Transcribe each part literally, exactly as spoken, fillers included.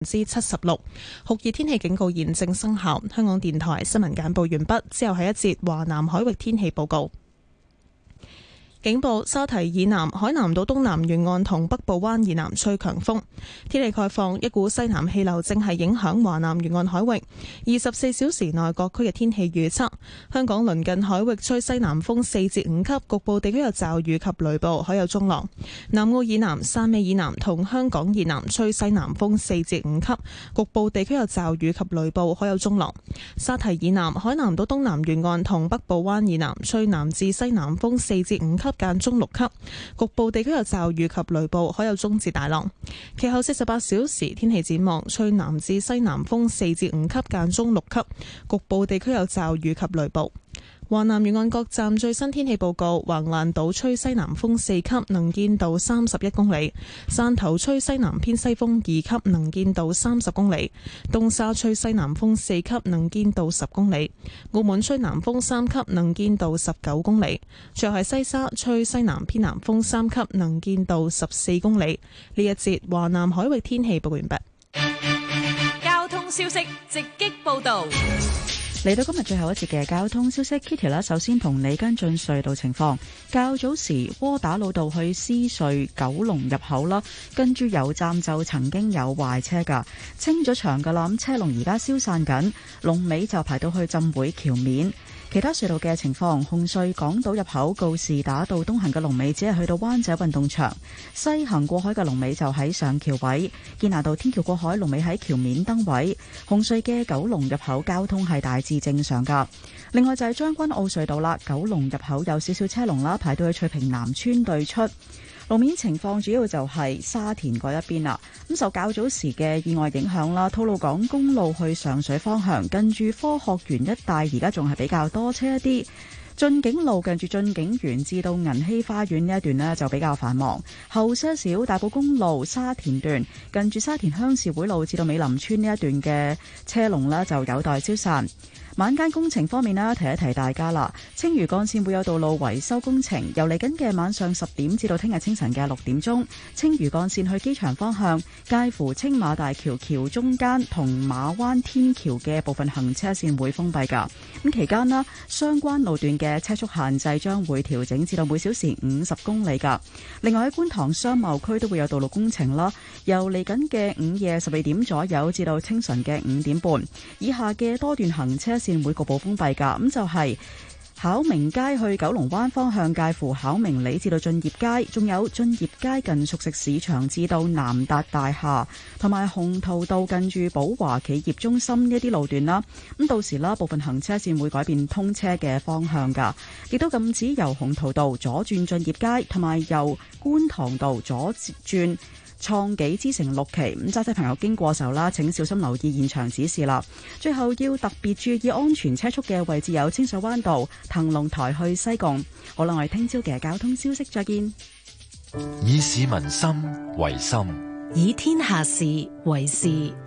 之七十六，酷熱天氣警告現正生效。香港電台新聞簡報完畢，之後係一節華南海域天氣報告。警報：沙堤以南、海南島東南沿岸同北部灣以南吹強風。天氣概況：一股西南氣流正係影響華南沿岸海域。二十四小時內各區嘅天氣預測：香港鄰近海域吹西南風四至五級，局部地區有驟雨及雷暴，海有中浪。南澳以南、汕尾以南同香港以南吹西南風四至五級，局部地區有驟雨及雷暴，海有中浪。沙堤以南、海南島東南沿岸同北部灣以南吹南至西南風四至五級。間中六級，局部地區有驟雨及雷暴，海有中至大浪。其後四十八小時天氣展望，吹南至西南風四至五級，間中六級，局部地區有驟雨及雷暴。華南沿岸各站最新天氣報告：橫瀾島吹西南風四級，能見度三十一公里；汕頭吹西南偏西風二級，能見度三十公里；東沙吹西南風四級，能見度十公里；澳門吹南風三級，能見度十九公里；最後係西沙吹西南偏南風三級，能見度十四公里。呢一節華南海域天氣報告完畢。 交通消息直擊報道。 嚟到今日最後一節嘅交通消息 ，Kitty 啦，首先同你跟進隧道情況。較早時窩打老道去獅隧九龍入口啦，跟住油站就曾經有壞車噶，清咗場噶啦，咁車龍而家消散緊，龍尾就排到去浸會橋面。其他隧道嘅情況，紅隧港島入口告士打道東行嘅龍尾只係去到灣仔運動場，西行過海嘅龍尾就喺上橋位，堅拿道天橋過海龍尾喺橋面燈位。紅隧嘅九龍入口交通係大致正常噶。另外就係將軍澳隧道啦，九龍入口有少少車龍啦，排到去翠屏南村對出。路面情況主要就係沙田嗰一邊啦，咁受較早時嘅意外影響啦，吐露港公路去上水方向近住科學園一帶而家仲係比較多車一啲。駿景路近住駿景園至到銀禧花園呢一段呢就比較繁忙，後些少大埔公路沙田段近住沙田鄉事會路至到美林村呢一段嘅車龍呢就有待消散。晚間工程方面啦，提一提大家啦，青嶼幹線會有道路維修工程，由嚟緊嘅晚上十點至到聽日清晨嘅六點鐘，青嶼幹線去機場方向介乎青馬大橋橋中間同馬灣天橋嘅部分行車線會封閉噶。咁期間啦，相關路段嘅車速限制將會調整至到每小時五十公里噶。另外喺觀塘商貿區都會有道路工程啦，由嚟緊嘅午夜十二點左右至到清晨嘅五點半，以下嘅多段行車線會局部封閉噶，咁就係考明街去九龍灣方向介乎考明里至到駿業街，仲有駿業街近熟食市場至到南達大廈，同埋鴻圖道近住寶華企業中心呢啲路段啦。咁到時啦，部分行車線會改變通車嘅方向噶，亦都禁止由鴻圖道左轉駿業街，同埋由觀塘道左轉創紀之城六期。咁揸車朋友經過時候啦，請小心留意現場指示啦。最後要特別注意安全車速嘅位置有清水灣道、騰龍台去西貢。好啦，我哋聽朝嘅交通消息再見。 以市民心為心， 以天下事為事。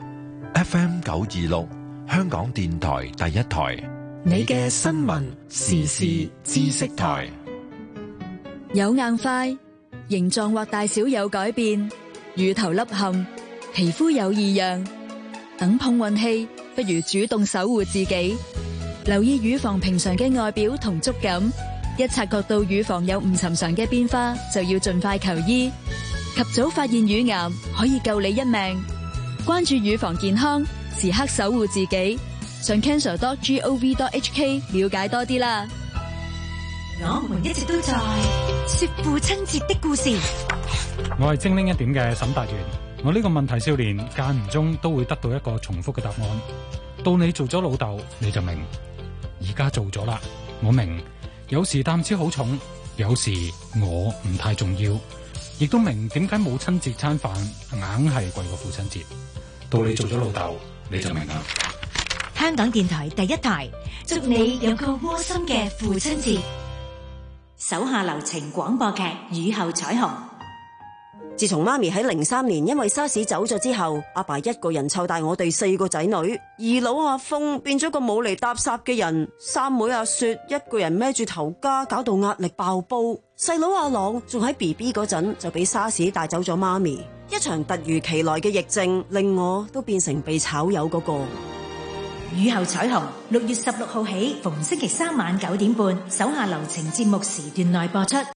F M 九二六，香港電台第一台， 你嘅新聞時事知識台。有硬塊，形狀或大小有改變，乳頭凹陷，皮膚有異樣，等碰運氣，不如主動守護自己。留意乳房平常嘅外表同觸感，一察覺到乳房有唔尋常嘅變化，就要盡快求醫。及早發現乳癌，可以救你一命。關注乳房健康，時刻守護自己。上 cancer dot gov dot h k 了解多啲啦。 我們一直都在說父親節的故事。 我係精靈一點嘅沈達元。我呢個問題少年間唔中都會得到一個重複嘅答案，到你做咗老豆你就明。而家做咗啦，我明。有時擔子好重，有時我唔太重要，亦都明點解母親節餐飯硬係貴過父親節。到你做咗老豆你就明啦。 香港電台第一台，祝你有個窩心嘅父親節。手下留情廣播劇《雨後彩虹》。 自從媽咪喺零三年因為沙士走咗之後，阿爸一個人湊大我哋四個仔女。二佬阿峰變咗個冇嚟搭霎嘅人，三妹阿雪一個人孭住頭家，搞到壓力爆煲。細佬阿朗仲喺 B B 嗰陣就俾沙士帶走咗媽咪。一場突如其來嘅疫症，令我都變成被炒魷嗰個。 雨後彩虹，六月十六號起，逢星期三晚九點半，手下留情節目時段內播出。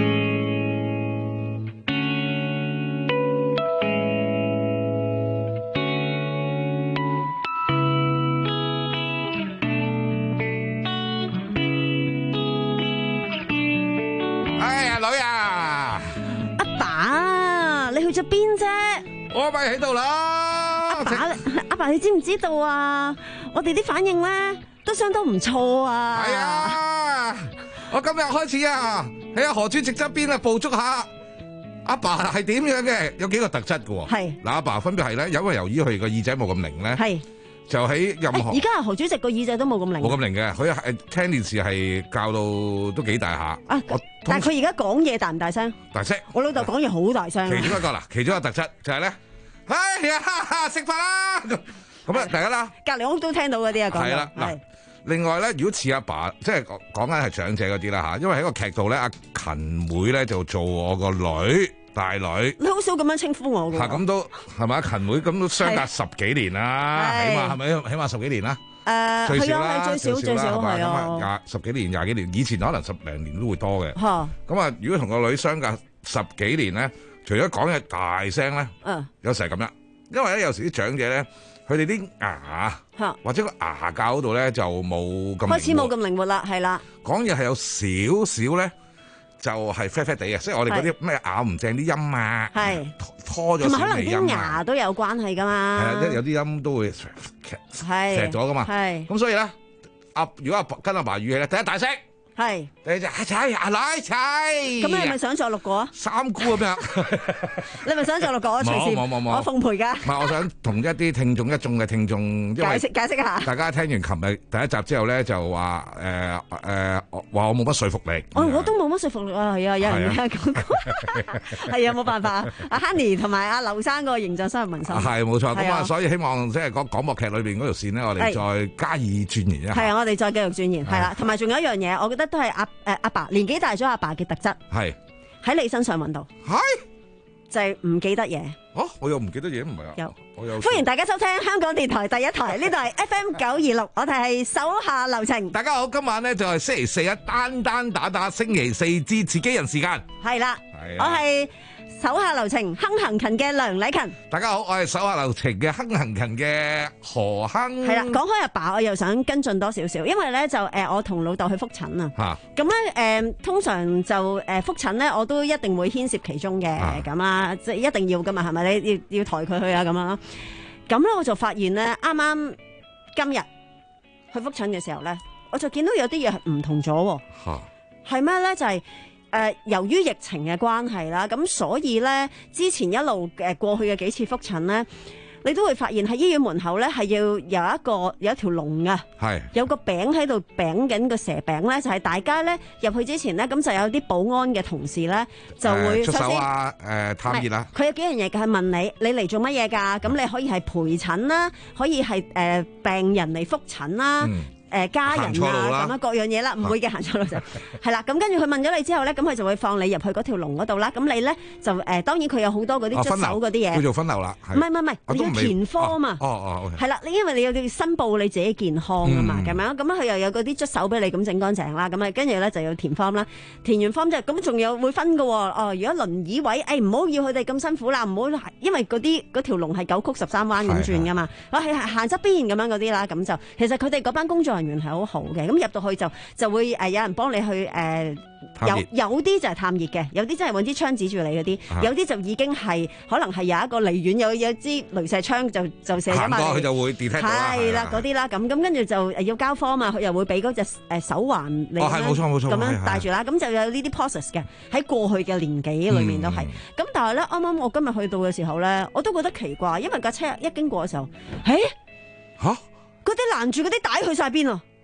去咗邊啫？ 我咪喺度啦。 阿爸，阿爸，你知唔知道啊？我哋啲反應咧都相當唔錯啊。 係啊，我今日開始啊，喺阿何主席側邊啊，捕捉下阿爸係點樣嘅，有幾個特質嘅。係嗱，阿爸分別係咧，因為由於佢個耳仔冇咁靈咧，係就喺任何。 而家阿何主席個耳仔都冇咁靈， 冇咁靈嘅，佢係聽電視係教到都幾大下。啊， 但係佢而家講嘢大唔大聲？ 大聲！ 我老豆講嘢好大聲。 其中一個啦，其中一個特質就係咧，哎呀，食飯啦！咁啊，大家啦， 隔離屋都聽到嗰啲啊，講係啦。嗱，另外咧，如果似阿爸，即係講講緊係長者嗰啲啦嚇，因為喺個劇度咧，阿勤妹咧就做我個女大女。 你好少咁樣稱呼我㗎。嚇， 咁都係咪？勤妹咁都相隔十幾年啦，起碼係咪？起碼十幾年啦。 誒， 最少啦， 最少最少係啊， 廿十幾年、廿幾年，以前可能十零年都會多嘅。 嚇， 咁啊，如果同個女相隔十幾年咧，除咗講嘢大聲咧，嗯，有時係咁樣，因為咧有時啲長者咧，佢哋啲牙或者個牙教嗰度咧就冇咁開始冇咁靈活啦，係啦。講嘢係有少少咧，就係啡啡地嘅，所以我哋嗰啲咩咬唔正啲音啊，係拖咗少啲音啊， 同埋可能啲牙都有關係噶嘛。係啊，有啲音都會錫咗噶嘛。係咁，所以咧，阿如果阿跟阿爸語氣咧，第一大聲。係，你就阿仔阿奶仔，咁你係咪想再錄過啊？ 三姑咁樣， 你係咪想再錄過啊？隨時， 冇冇冇， 我奉陪噶。 唔係，我想同一啲聽眾一眾嘅聽眾解釋解釋下。 大家聽完琴日第一集之後咧，就話誒誒話我冇乜說服力。 我我都冇乜說服力啊，係啊，有人咁講，係啊，冇辦法。阿 Honey 同埋阿劉生個形象深入民心。 係冇錯，咁啊，所以希望即係講廣播劇裏邊嗰條線咧，我哋再加以鑽研一下。係啊， 我哋再繼續鑽研，係啦，同埋仲有一樣嘢，我覺得。都係阿誒阿爸年紀大咗，阿爸嘅特質係喺你身上揾到，係就係唔記得嘢。 哦，我又唔記得嘢，唔係啊。有，我有。 歡迎大家收聽香港電台第一台，呢度係 F M 九二六，我哋係手下留情。 大家好，今晚咧就係星期四啊，單單打打星期四至自己人時間。 係啦，我係手下留情亨行勤嘅梁禮勤。 大家好，我係手下留情嘅亨行勤嘅何亨。 係啦，講開阿爸，我又想跟進多少少，因為咧就誒，我同老豆去復診啊。吓咁咧誒，通常就誒復診咧，我都一定會牽涉其中嘅咁啊，即係一定要噶嘛，係咪？你要要抬佢去啊咁啊。咁咧我就發現咧，啱啱今日去復診嘅時候咧，我就見到有啲嘢係唔同咗。吓係咩咧？就係、是。誒、呃，由於疫情嘅關係啦，咁所以咧，之前一路誒過去嘅幾次復診咧，你都會發現喺醫院門口咧係要有一個有一條龍嘅，係有個餅喺度餅緊個蛇餅咧，就係、是、大家咧入去之前咧，咁就有啲保安嘅同事咧就會、呃、出手啊，誒、呃、探熱啦。佢有幾樣嘢嘅，係問你你嚟做乜嘢㗎？咁你可以係陪診啦，可以係誒、呃、病人嚟復診啦。嗯誒家人啊，咁啊各樣嘢啦，唔會嘅行錯路就係啦。咁跟住佢問咗你之後咧，咁佢就會放你入去嗰條籠嗰度啦。咁你咧就誒，當然佢有好多嗰啲捽手嗰啲嘢，叫做分流啦。唔係唔係唔係，你要填科啊嘛。哦哦，係啦，你因為你要申報你自己健康啊嘛，咁樣咁佢又有嗰啲捽手俾你咁整乾淨啦。咁啊，跟住咧就要填 form 啦。填完 form 之後，咁仲有會分㗎喎。哦，如果輪椅位，誒唔好要佢哋咁辛苦啦，唔好因為嗰啲嗰條龍係九曲十三彎咁轉㗎嘛。我係行側邊咁樣嗰啲啦，咁就其實佢哋嗰班工作人員係好好嘅，咁入到去就就會誒有人幫你去誒、呃、有有啲就係探熱嘅，有啲真係揾支槍指住你嗰啲，啊、有啲就已經係可能係有一個離遠有有支雷射槍就就射咗埋嚟，行過佢就會 detect 到啦，係啦嗰啲啦，咁咁跟住就誒要交科啊嘛，佢又會俾嗰隻誒手環你咁樣咁樣戴住啦，咁就有呢啲 process 嘅，喺過去嘅年紀裏面都係，咁、嗯、但係咧啱啱我今日去到嘅時候咧，我都覺得奇怪，因為架車一經過嘅時候，誒吓嗰啲攔住嗰啲帶去晒邊啊！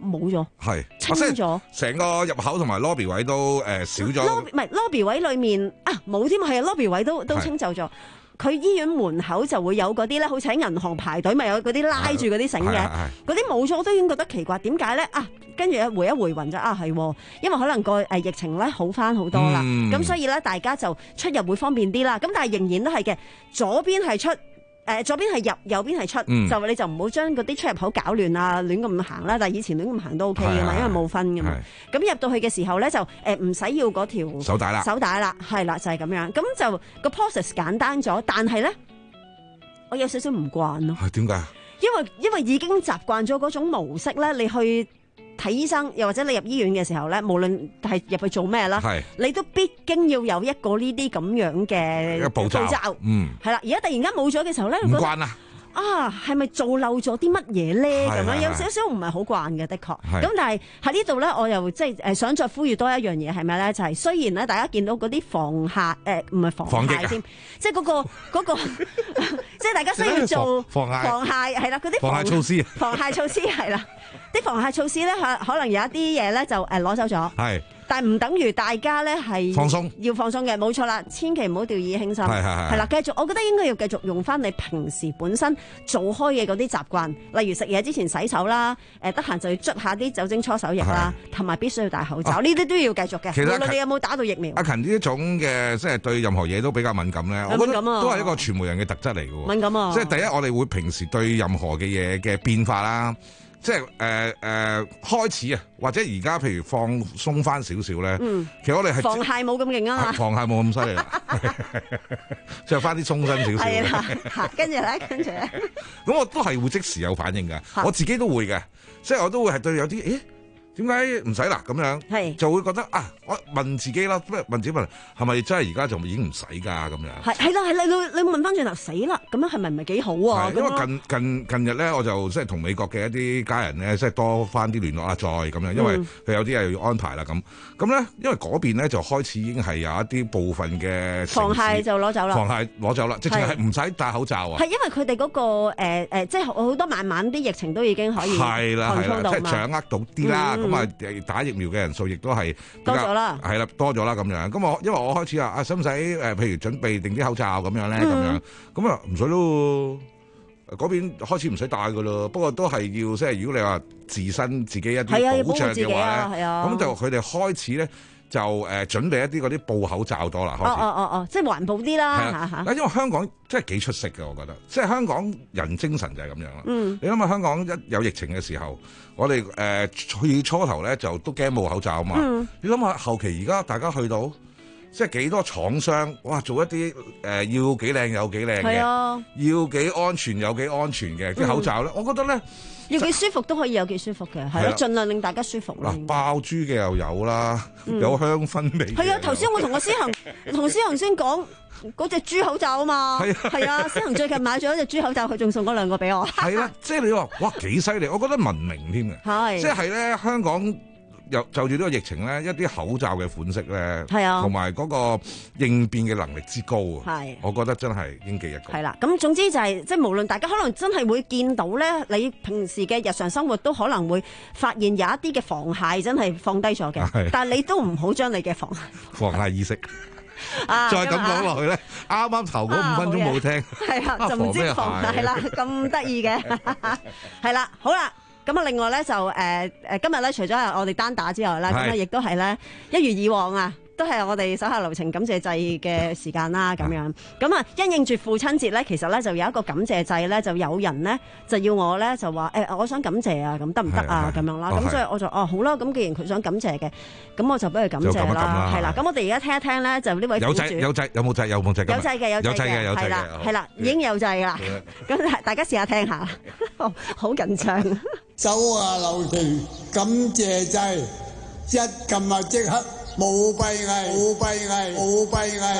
冇咗， 係清咗， 成個入口同埋 lobby 位都誒、呃、少咗。 唔係 lobby 位裏面啊冇添，係啊 lobby 位都都清走咗。佢醫院門口就會有嗰啲咧，好似喺銀行排隊咪有嗰啲拉住嗰啲繩嘅，嗰啲冇咗，我都已經覺得奇怪，點解咧啊？跟住回一回魂就啊係，因為可能個誒疫情咧好翻好多啦，咁、嗯、所以咧大家就出入會方便啲啦。咁但係仍然都係嘅，左邊係出。誒、呃、左邊係入，右邊係出，嗯、就你就唔好將嗰啲出入口搞亂啊，亂咁行啦。但係以前亂咁行都 OK 嘅嘛，因為冇分噶嘛。咁入到去嘅時候咧，就誒唔使要嗰條手帶啦，手帶啦，係啦，就係、是、咁樣。咁就個 process 簡單咗，但係咧，我有少少唔慣咯。係點解？因為因為已經習慣咗嗰種模式咧，你去睇醫生，又或者你入醫院嘅時候咧，無論係入去做咩啦，你都必經要有一個呢啲咁樣嘅步驟，嗯，係啦。而家突然間冇咗嘅時候咧，唔慣啦。啊，係咪做漏咗啲乜嘢咧？咁樣有少少唔係好慣嘅，的確。咁但係喺呢度咧，我又即係誒想再呼籲多一樣嘢係咩咧？就係、是、雖然咧，大家見到嗰啲防嚇誒唔係防嚇添，即係嗰個嗰、嗰個，即係大家需要做防防嚇係啦，嗰啲防嚇措施，防嚇措施係啦，啲防嚇措施咧可可能有一啲嘢咧就誒攞走咗。係。但係唔等於大家咧係放鬆，要放鬆嘅，冇錯啦，千祈唔好掉以輕心。係係係啦，繼續，我覺得應該要繼續用翻你平時本身做開嘅嗰啲習慣，例如食嘢之前洗手啦，誒得閒就要捽下啲酒精搓手液啦，同埋必須要戴口罩，呢啲都要繼續嘅。無論你有冇打到疫苗。阿勤呢一種嘅即係對任何嘢都比較敏感咧，我覺得都係一個傳媒人嘅特質嚟嘅。敏感啊！即係第一，我哋會平時對任何嘅嘢嘅變化啦。即係誒誒開始啊，或者而家譬如放鬆翻少少咧，嗯、其實我哋係防蟹冇咁勁啊嘛， 防蟹冇咁犀利啦，着翻啲鬆身少少。係啦，跟住咧，跟住咧， 咁我都係會即時有反應㗎，我自己都會嘅，即係我都會係對有啲誒。點解唔使啦？咁樣係就會覺得啊！我問自己啦，問自己問係咪真係而家就已經唔使㗎咁樣？係係啦係啦，你你問翻轉頭死啦！咁樣係咪唔係幾好啊？因為近近近日咧，我就即係同美國嘅一啲家人咧，即係多翻啲聯絡啦，再咁樣，因為佢有啲係要安排啦咁。咁咧，因為嗰邊咧就開始已經係有一啲部分嘅防蟹就攞走啦，防蟹攞走啦，直情係唔使戴口罩啊！係因為佢哋嗰個誒誒，即係好多慢慢啲疫情都已經可以係啦係啦，即係掌握到啲啦。咁啊，打疫苗嘅人數亦都係多咗啦，係啦，多咗啦咁樣。咁我因為我開始啊，啊使唔使誒，譬如準備定啲口罩咁樣咧，咁樣咁啊唔使咯。嗰邊開始唔使戴噶咯，不過都係要即係如果你話自身自己一啲保障嘅話咧，咁就佢哋開始咧就誒準備一啲嗰啲布口罩多啦。開始哦哦哦，即係環保啲啦嚇嚇。因為香港真係幾出色嘅，我覺得，即係香港人精神就係咁樣啦。嗯，你諗下香港一有疫情嘅時候，我哋誒去初頭咧就都驚冇口罩啊嘛。嗯，你諗下後期而家大家去到。即係幾多廠商哇，做一啲誒、呃、要幾靚有幾靚嘅，啊、要幾安全有幾安全嘅啲口罩咧，嗯、我覺得咧要幾舒服都可以有幾舒服嘅，係咯、啊，盡量令大家舒服啦。 爆珠嘅又有啦，嗯、有香薰味。係啊，頭先我同阿思恒同思恒先講嗰隻豬口罩啊嘛，係啊，係啊，思恒最近買咗一隻豬口罩，佢仲送嗰兩個俾我。 係啦、啊，即係你話哇幾犀利，我覺得文明添嘅，係即係咧香港。就就住呢個疫情咧，一啲口罩嘅款式咧，係啊，同埋嗰個應變嘅能力之高啊，係，我覺得真係應記一個。係啦，咁總之就係、是、即係無論大家可能真係會見到咧，你平時嘅日常生活都可能會發現有一啲嘅防蟹真係放低咗嘅，但係你都唔好將你嘅防防蟹意識啊，再咁講落去咧，啱啱頭嗰五分鐘冇聽，係啊，就唔知防蟹啦，咁得意嘅，係啦，好啦。咁啊，另外咧就誒誒、呃，今日咧除咗係我哋單打之外咧，咁啊亦都係咧一如以往啊，都係我哋手下留情感謝祭嘅時間啦，咁樣。咁啊，因應住父親節咧，其實咧就有一個感謝祭咧，就有人咧就要我咧就話誒、欸，我想感謝啊，咁得唔得啊？咁樣啦，咁所以我就哦好啦，咁既然佢想感謝嘅，咁我就俾佢感謝啦，係啦。咁我哋而家聽一聽咧，就呢位有祭有祭有冇祭有冇祭？有祭嘅有祭嘅有祭嘅，係啦，已經有祭啦。咁大家試下聽下，好緊張。 手下留情，感謝祭，一撳啊即刻冇閉翳，冇閉翳，冇閉翳。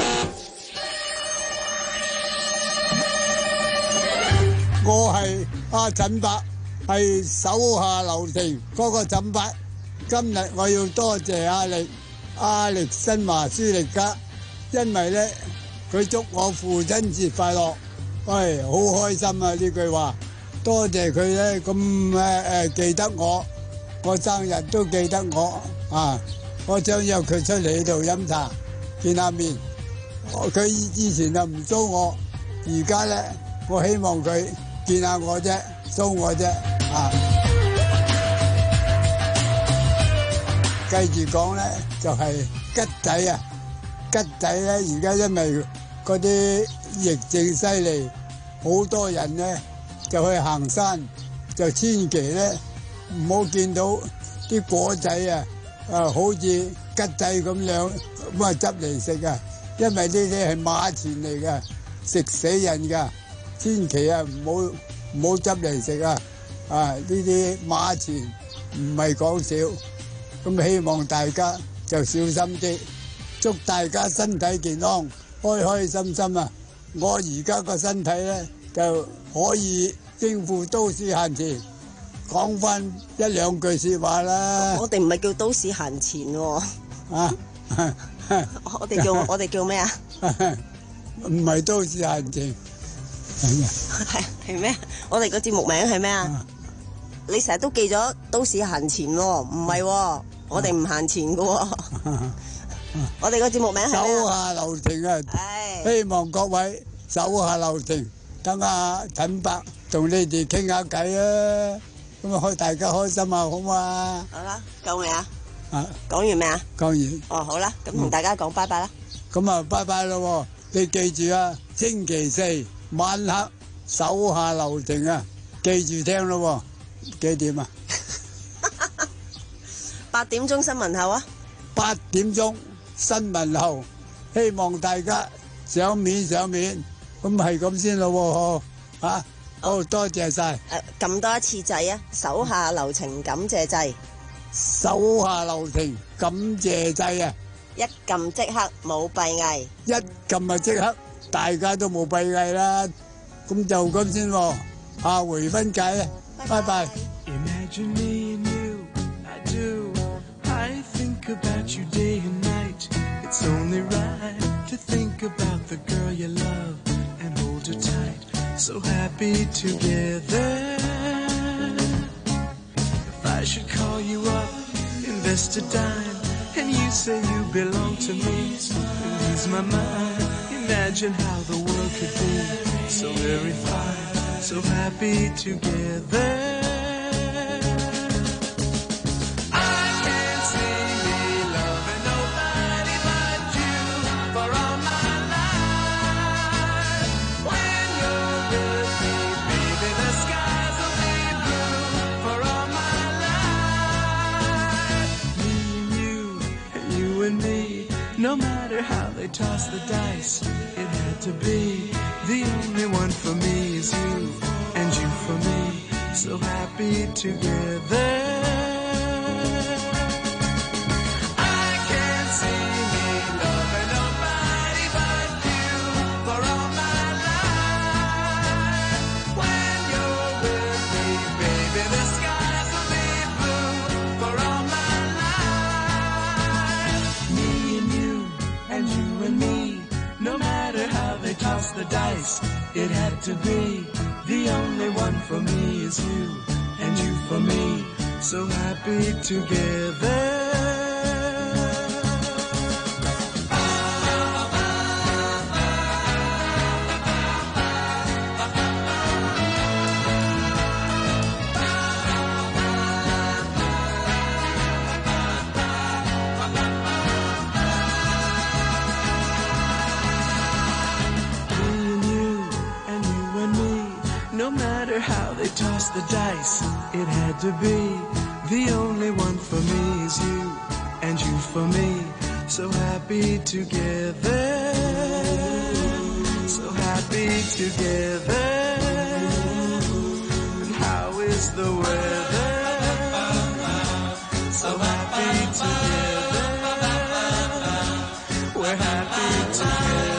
我係阿陳伯，係手下留情嗰個陳伯。今日我要多謝阿力，阿力新華書力家，因為咧佢祝我父親節快樂，喂，好開心啊呢句話。多謝佢咧咁誒誒記得我， 我生日都記得我啊！我想約佢出嚟呢度飲茶見下面。佢以前就唔騷我，而家咧我希望佢見下我啫，騷我啫啊！繼住講咧就係吉仔啊！吉仔咧而家因為嗰啲疫症犀利，好多人咧就去行山，就千祈咧唔好見到啲果仔啊，啊好似吉仔咁樣咁啊執嚟食啊！因為呢啲係馬錢嚟噶，食死人噶，千祈啊唔好唔好執嚟食啊！啊呢啲馬錢唔係講笑，咁希望大家就小心啲，祝大家身體健康，開開心心啊！我而家個身體咧就可以應付都市閒錢，講翻一兩句說話啦。 我哋唔係叫都市閒錢喎。啊！我哋叫我哋叫咩啊？ 唔係都市閒情， 係係咩？我哋個節目名係咩啊？你成日都記咗都市閒錢喎，唔係喎，我哋唔閒錢噶喎。我哋個節目名係手下留情啊！希望各位手下留情，等阿陳伯同你哋傾下偈啊！咁啊，開大家開心啊，好嘛？ 好啦，夠未啊？ 啊， 講完未啊？ 講完。 哦，好啦，咁同大家講拜拜啦。 咁啊，拜拜咯！你記住啊，星期四晚黑手下留情啊，記住聽咯。幾點啊？ 八點鐘新聞後啊。 八點鐘新聞後，希望大家賞面賞面，咁係咁先咯。嗬，啊，好多謝晒。 誒，撳多一次掣啊！手下留情，感謝掣。 手下留情，感謝掣啊！ 一撳即刻冇閉翳， 一撳啊即刻，大家都冇閉翳啦。咁就咁先喎，下回分解啊！拜拜。Imagine me and you, I do. I think about you day and night. It's only right to think about the girl you love and hold her tight. So happy together. I should call you up, invest a dime, and you say you belong to me, and ease my mind. Imagine how the world could be so very fine, so happy together. No matter how they toss the dice, it had to be. The only one for me is you, and you for me, so happy together. I can't see me loving nobody but you for all my life. When you're with me, baby, the skies will be blue for all my life. Me and you, and you and me, no matter how they toss the dice, it had to be. The only one for me is you, and you for me, so happy together. No matter how they toss the dice, it had to be. The only one for me is you, and you for me, so happy together. So happy together. And how is the weather? So happy together. We're happy together.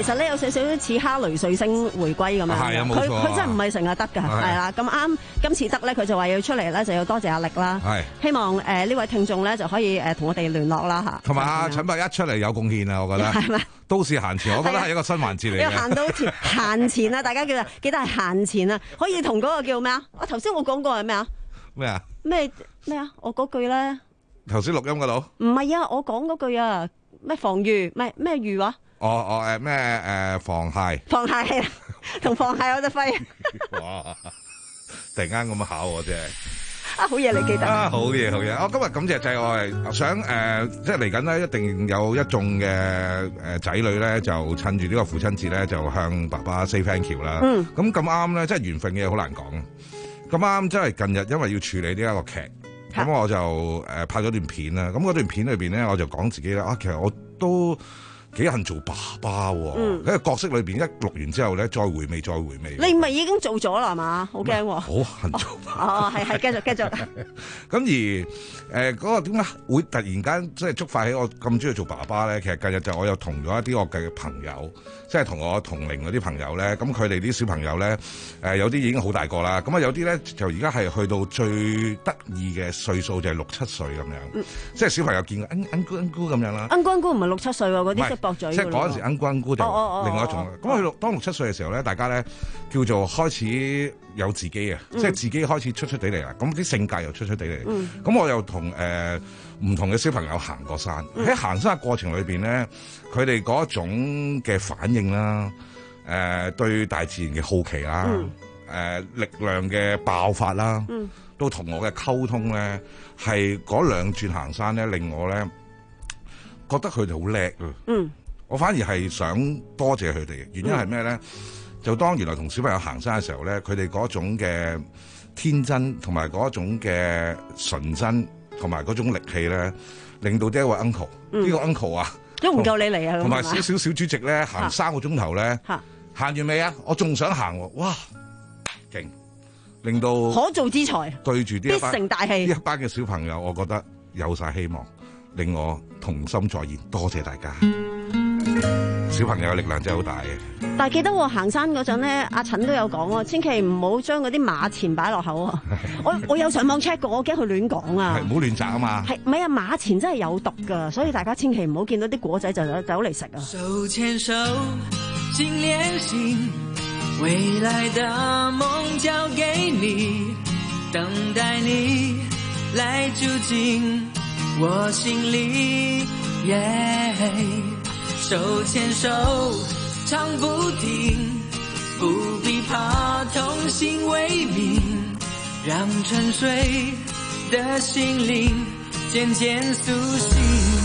實咧有少少似哈雷彗星回歸咁樣。 係啊，冇錯。 佢佢真係唔係成日得㗎，係啦。咁啱今次得咧，佢就話要出嚟咧，就要多謝阿力啦。係。希望誒呢位聽眾咧就可以誒同我哋聯絡啦嚇。同埋阿陳伯一出嚟有貢獻啊，我覺得。係咪？都市閒錢，我覺得係一個新環節嚟嘅。 要行到前閒錢啊！大家記得記得係閒錢啊！可以同嗰個叫咩啊？我頭先我講過係咩啊？咩啊？咩咩啊？我嗰句咧。 頭先錄音嗰度？ 唔係啊！我講嗰句啊，咩防禦？唔係咩禦話？ 哦哦誒咩誒防蟹？ 防蟹係啦，同防蟹有得揮。 哇！突然間咁考我真係。 啊，好嘢你記得啊，好嘢好嘢！我今日感謝就係我係想誒，即係嚟緊咧，一定有一眾嘅誒仔女咧，就趁住呢個父親節咧，就向爸爸 say thank you 啦。嗯。咁咁啱咧，即係緣分嘅嘢好難講。咁啱，即係近日因為要處理呢一個劇，咁我就誒拍咗段片啦。咁嗰段片裏邊咧，我就講自己咧啊，其實我都幾恨做爸爸喎，喺個角色裏邊一錄完之後咧，再回味，再回味。 你唔係已經做咗啦嘛？好驚喎！ 好恨做爸爸。 哦，係係，繼續繼續。 咁而誒嗰個點解會突然間即係觸發起我咁中意做爸爸咧？其實近日就我又同咗一啲我嘅朋友，即係同我同齡嗰啲朋友咧，咁佢哋啲小朋友咧，誒有啲已經好大個啦，咁啊有啲咧就而家係去到最得意嘅歲數就係六七歲咁樣，嗯、即係小朋友見過恩恩姑恩姑咁樣啦。恩姑恩姑唔係六七歲喎，嗰啲識駁嘴。 即係嗰陣時恩姑恩姑就另外一種。咁去到當六七歲嘅時候咧，大家咧叫做開始有自己啊，嗯、即係自己開始出出地嚟啦。咁啲性格又出出地嚟。咁、嗯、我又同誒唔同嘅小朋友行過山。喺、嗯、行山嘅過程裏邊咧，佢哋嗰種嘅反應啦，誒、呃、對大自然嘅好奇啦，誒、嗯呃、力量嘅爆發啦，嗯、都同我嘅溝通咧，係嗰兩轉行山咧，令我咧覺得佢哋好叻啊！嗯，我反而係想多謝佢哋嘅原因係咩咧？嗯、就當原來同小朋友行山嘅時候咧，佢哋嗰種嘅天真同埋嗰種嘅純真同埋嗰種力氣咧，令到呢一位 uncle 呢、嗯、個 uncle 啊， 都唔夠你嚟啊！ 同埋少少小主席咧，行三個鐘頭咧，行完未啊？我仲想行喎！哇，勁！令到可造之才， 對住呢一班必成大器， 呢一班嘅小朋友，我覺得有晒希望，令我童心再現。多謝大家，小朋友嘅力量真係好大嘅。 但係記得喎，行山嗰陣咧，阿陳都有講喎，千祈唔好將嗰啲馬錢擺落口啊！我我有上網 check 過，我驚佢亂講啊！ 係唔好亂摘啊嘛！ 係唔係啊？馬錢真係有毒㗎，所以大家千祈唔好見到啲果仔就走嚟食啊！ 手牽手，心連心，未來的夢交給你，等待你來住進我心裡。Yeah， 手牽手唱不停，不必怕痛心為命，讓沉睡的心靈漸漸甦醒。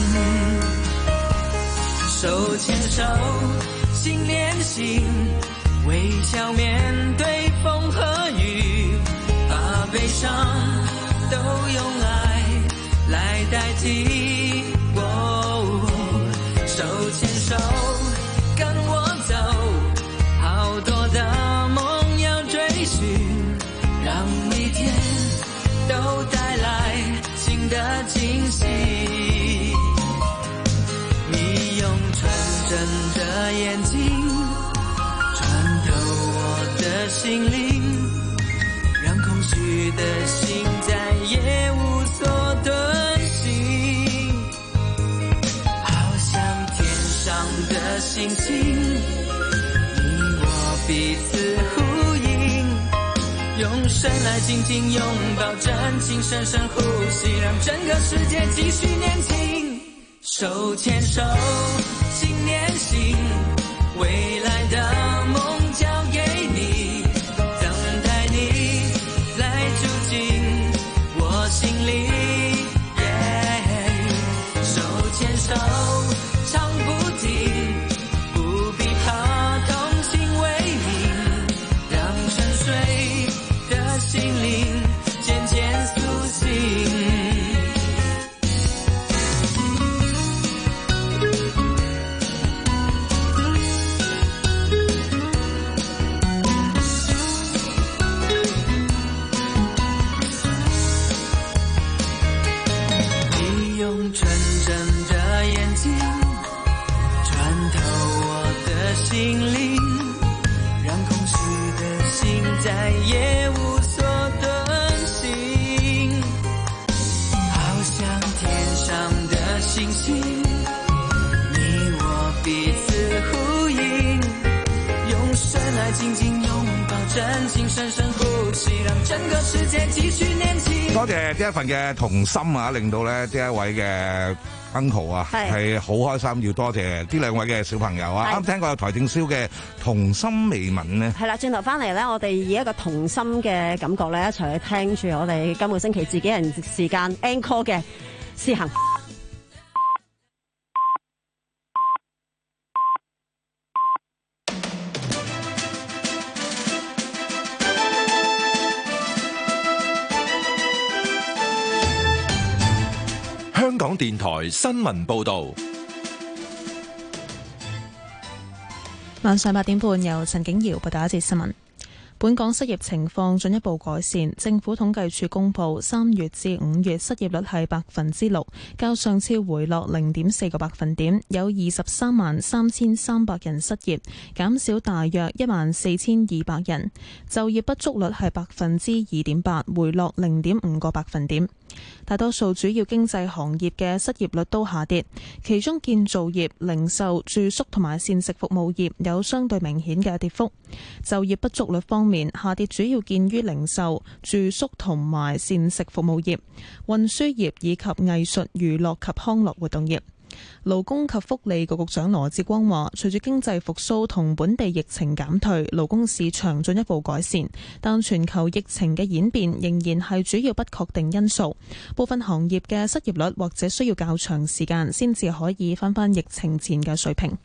手牽手，心連心，微笑面對風和雨，把悲傷都用愛來代替。哦，手牽手跟我走，好多的夢要追尋，讓每天都帶來新的驚喜。你用純真的眼睛穿透我的心靈，讓空虛的心再也無所遁形，好像天上的星星，你我彼此呼應，用神來緊緊擁抱，真情深深呼吸，讓整個世界繼續年輕。手牽手，心連心，未來的夢交給你，等待你來住進我心裡。Yeah， 手牽手唱不停，不必怕痛心為命，讓沉睡的心靈漸漸甦醒。 的心靈，讓空虛的心再也無所遁形，好像天上的星星，你我彼此呼應，用神來緊緊擁抱，真情深深呼吸，讓整個世界繼續年輕。 多謝呢一份嘅童心啊，令到咧呢一位嘅 uncle 啊係好開心，要多謝呢兩位嘅小朋友啊。啱聽過有台正宵嘅童心未泯呢。係啦，轉頭翻嚟咧，我哋以一個童心嘅感覺咧，一齊去聽住我哋今個星期自己人時間 encore 嘅試行。 香港電台新聞報道， 晚上八點半由陳景瑤報道一節新聞。本港失業情況進一步改善，政府統計處公布三月至五月失業率係百分之六，較上次回落零點四個百分點，有二十三萬三千三百人失業，減少大約一萬四千二百人。就業不足率係百分之二點八，回落零點五個百分點。大多數主要經濟行業嘅失業率都下跌，其中建造業、零售、住宿同埋膳食服務業有相對明顯嘅跌幅。就業不足率方面，下跌主要見於零售、住宿同埋膳食服務業、運輸業以及藝術、娛樂及康樂活動業。勞工及福利局局長羅致光話，隨住經濟復甦同本地疫情減退，勞工市場進一步改善，但全球疫情嘅演變仍然係主要不確定因素。部分行業嘅失業率或者需要較長時間先至可以返返疫情前嘅水平。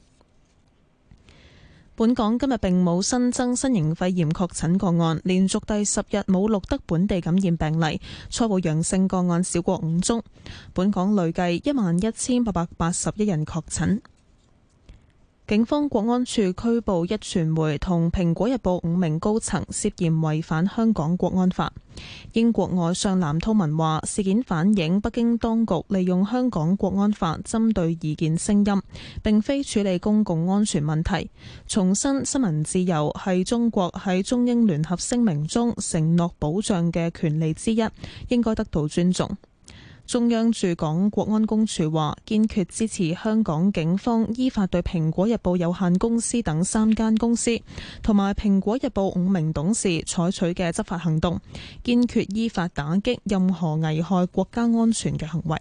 本港今日並冇新增新型肺炎確診個案，連續第十日冇錄得本地感染病例，初步陽性個案少過五宗。本港累計一萬一千八百八十一人確診。警方國安處拘捕壹傳媒同蘋果日報五名高層，涉嫌違反香港國安法。英國外相藍韜文話，事件反映北京當局利用香港國安法針對異見聲音，並非處理公共安全問題。重申新聞自由係中國喺中英聯合聲明中承諾保障嘅權利之一，應該得到尊重。中央駐港國安公署話，堅決支持香港警方依法對蘋果日報有限公司等三間公司同埋蘋果日報五名董事採取嘅執法行動，堅決依法打擊任何危害國家安全嘅行為。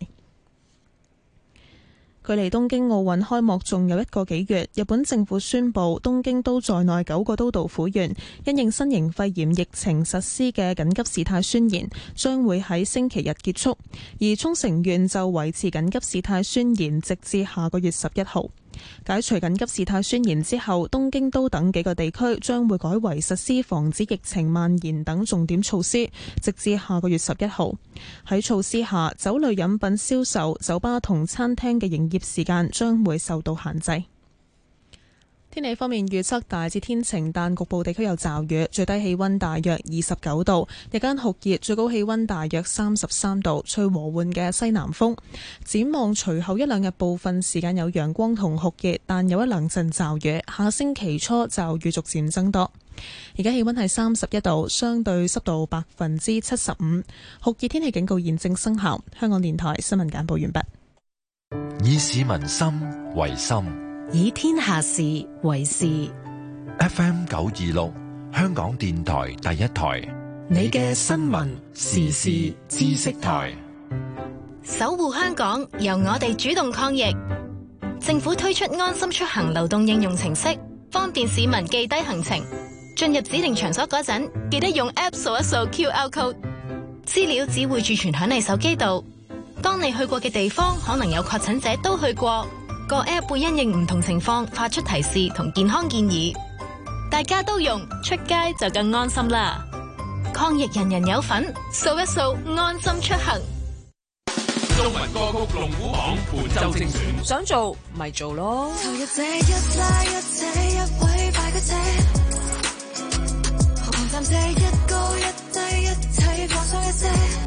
距離東京奧運開幕仲有一個幾月，日本政府宣布東京都在內九個都道府縣因應新型肺炎疫情實施嘅緊急事態宣言將會喺星期日結束，而沖繩縣就維持緊急事態宣言直至下個月十一號。解除緊急事態宣言之後，東京都等幾個地區將會改為實施防止疫情蔓延等重點措施，直至下個月十一號。喺措施下，酒類飲品銷售、酒吧同餐廳嘅營業時間將會受到限制。天氣方面預測大致天晴，但局部地區有驟雨，最低氣溫大約二十九度，日間酷熱，最高氣溫大約三十三度，吹和緩嘅西南風。展望隨後一兩日部分時間有陽光同酷熱，但有一兩陣驟雨，下星期初驟雨逐漸增多。而家氣溫係三十一度，相對濕度百分之七十五，酷熱天氣警告現正生效。香港電台新聞簡報完畢。 以市民心為心， 以天下事為事。 F M 九二六，香港電台第一台， 你嘅新聞時事知識台，守護香港，由我哋主動抗疫。政府推出安心出行流動應用程式，方便市民記低行程。進入指定場所嗰陣，記得用 App 掃一掃 Q R code， 資料只會儲存響你手機度。當你去過嘅地方可能有確診者都去過，個 App 會因應唔同情況發出提示同健康建議，大家都用，出街就更安心啦。抗疫人人有份，掃一掃安心出行。 中文歌曲龍虎榜本周精選，想做咪做咯。投入這一拉一這一位快歌者，何妨暫借一高一低一切放鬆一些，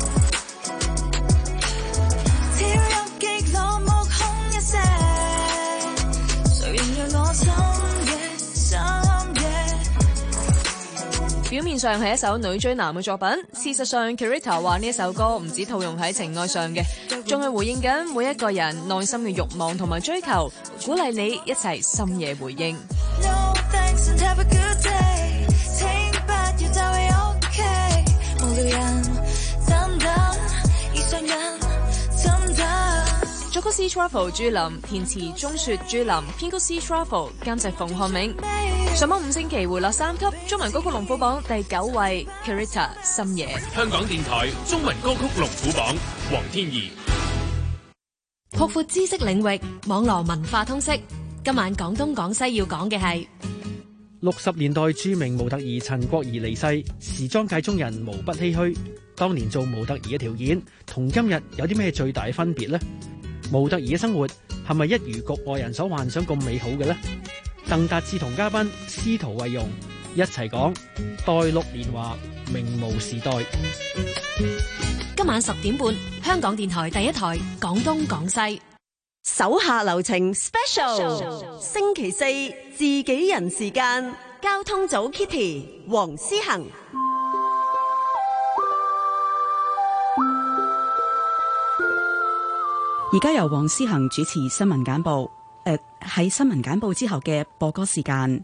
跳入極樂目空一些，誰人讓我深夜表面上係一首女追男嘅作品，事實上 Kerita 話呢一首歌唔止套用喺情愛上嘅，仲係回應緊每一個人內心嘅慾望同埋追求，鼓勵你一齊深夜回應。 No thanks and have a good day. Take back your day, okay. 無聊人等等，異常人等等。 作曲 C Travel 朱琳，填詞鐘雪朱琳，編曲 C Travel， 監製馮漢明。上網五星期回落三級，中文歌曲龍虎榜第九位 Kerita 深夜。 香港電台中文歌曲龍虎榜，黃天怡。 擴闊知識領域，網絡文化通識。今晚廣東廣西要講嘅係六十年代著名模特兒陳國儀離世，時裝界中人無不唏噓。當年做模特兒嘅條件同今日有啲咩最大分別呢？模特兒嘅生活係咪一如局外人所幻想咁美好嘅呢？鄧達志同嘉賓司徒惠容一齊講待綠年華，名模時代。 今晚十點半，香港電台第一台廣東廣西。 手下留情 Special， 星期四自己人時間，交通組 Kitty 黃思恒。 而家由黃思恒主持新聞簡報。誒，喺新聞簡報之後嘅播歌時間。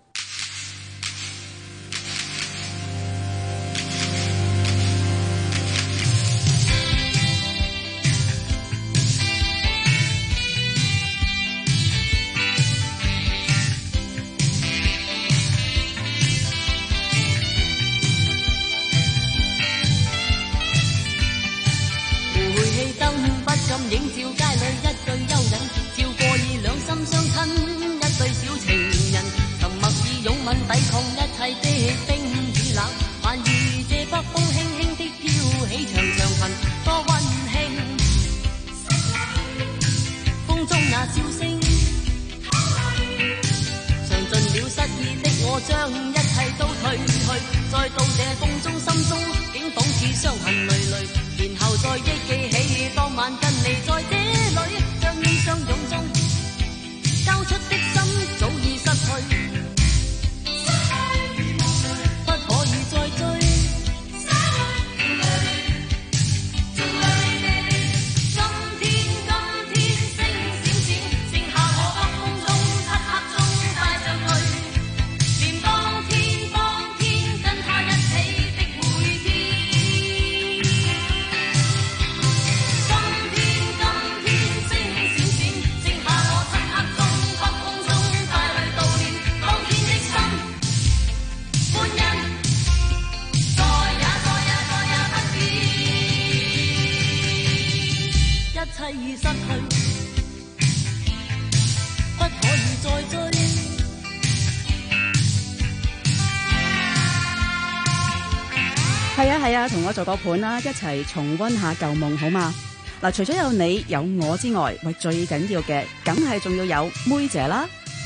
係啊係啊，同我做個伴啦，一齊重溫下舊夢好嘛？嗱，除咗有你有我之外，喂，最緊要嘅，梗係仲要有妹姐啦。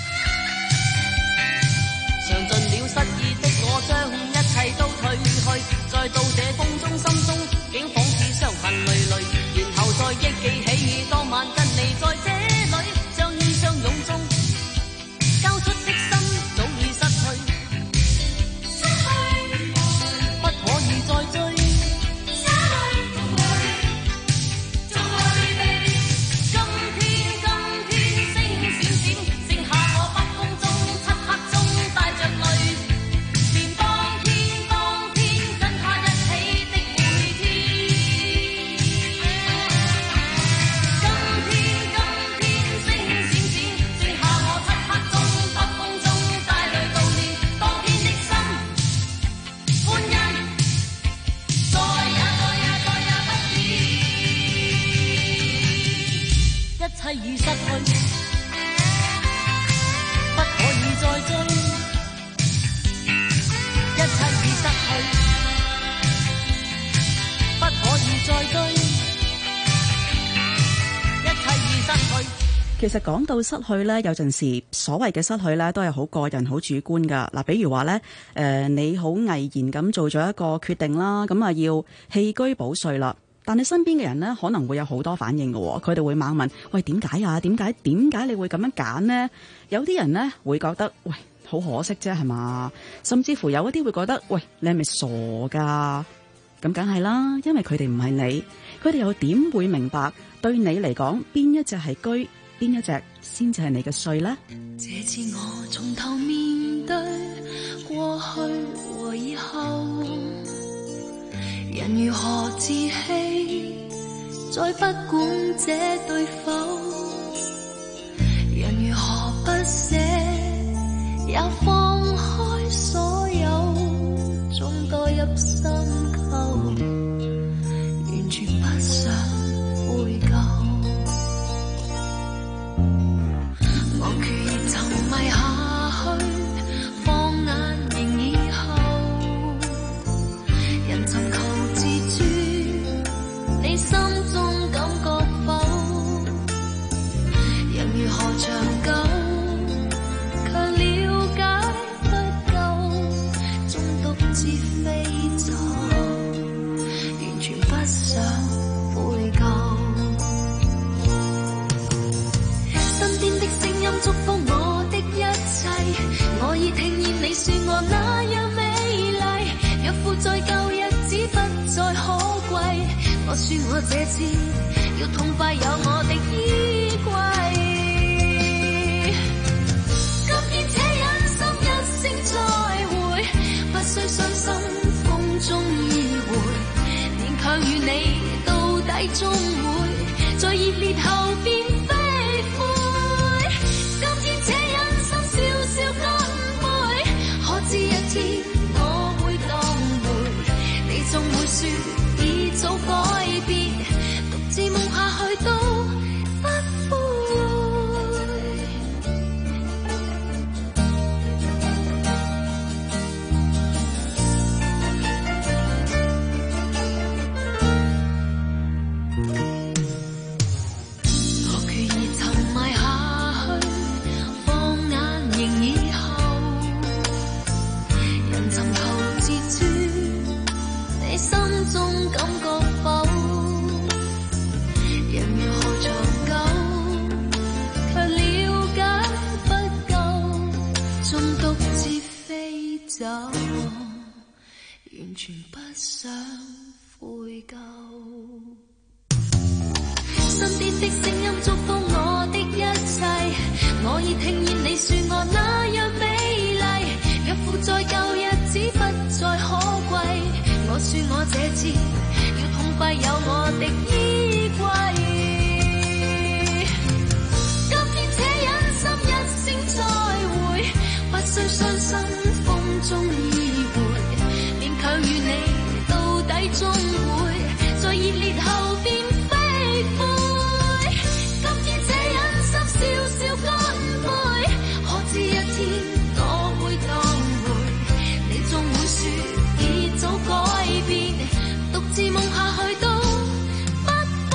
嘗盡了失意的我，將一切都退去，再到這風中心中，竟仿似傷痕累累，然後再憶記起當晚跟你在這裏，相依相擁中，交出的心早已失去。再追，再已失去，不可以再追，一切已失去，不可以再追，一切已失去。 其實講到失去呢，有陣時所謂嘅失去呢，都係好個人、好主觀噶。嗱，比如話呢，誒，你好毅然咁做咗一個決定啦，咁啊要棄居保帥啦。但你身邊嘅人呢，可能會有好多反應嘅，佢哋會猛問：喂，點解啊？點解？點解你會咁樣揀呢？有啲人呢會覺得：喂， 好可惜啫，係嘛？甚至乎有一啲會覺得，喂，你係咪傻㗎？咁梗係啦，因為佢哋唔係你，佢哋又點會明白對你嚟講邊一隻係居，邊一隻先至係你嘅歲呢？ 這次我從頭面對過去和以後，人如何自欺，再不管這對否，人如何不捨，也放開所有，終墮入深溝，完全不想悔疚。我決意沉迷下去，放眼仍以後，人尋求自主，你心中感覺否？人如何長久，卻了解不夠，終獨自飛走，完全不想悔疚。身邊的聲音祝福我的一切，我已聽見你說我那樣美麗，若負在舊日子不再可貴，我說我這次要痛快有我的衣櫃。今天且忍心一聲再會，不需傷心風中依回，勉強與你到底終會在熱烈後變飛灰。今天且忍心笑笑乾杯，可知一天我會當回，你總會說已早改變，獨自夢下去都不悔。我決意沉迷下去，放眼仍以後，人尋求自主，你心中感覺否？人如何長久，卻了解不夠，終獨自飛走，完全不想悔疚。身邊的聲音祝福我的一切，我已聽見你說我那樣美麗，若負在舊日子不再可貴，我說我這次要痛快有我的衣櫃。今天且忍心一聲再會，不需傷心風中依回，勉強與你到底終會在熱烈後變飛灰。今天且忍心笑笑乾杯，可知一天我會當回，你總會說已早改變，獨自夢下去都不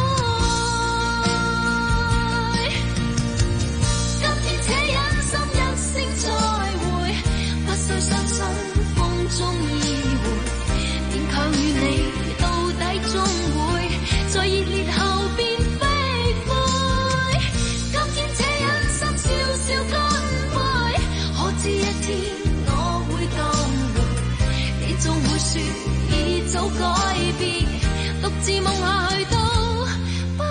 悔。今天且忍心一聲再會，不需傷心風中依回，勉強與你到底終會在熱烈後變飛灰。今天且忍心笑笑乾杯，可知一天我會當回，你總會說已早改變，獨自夢下去都不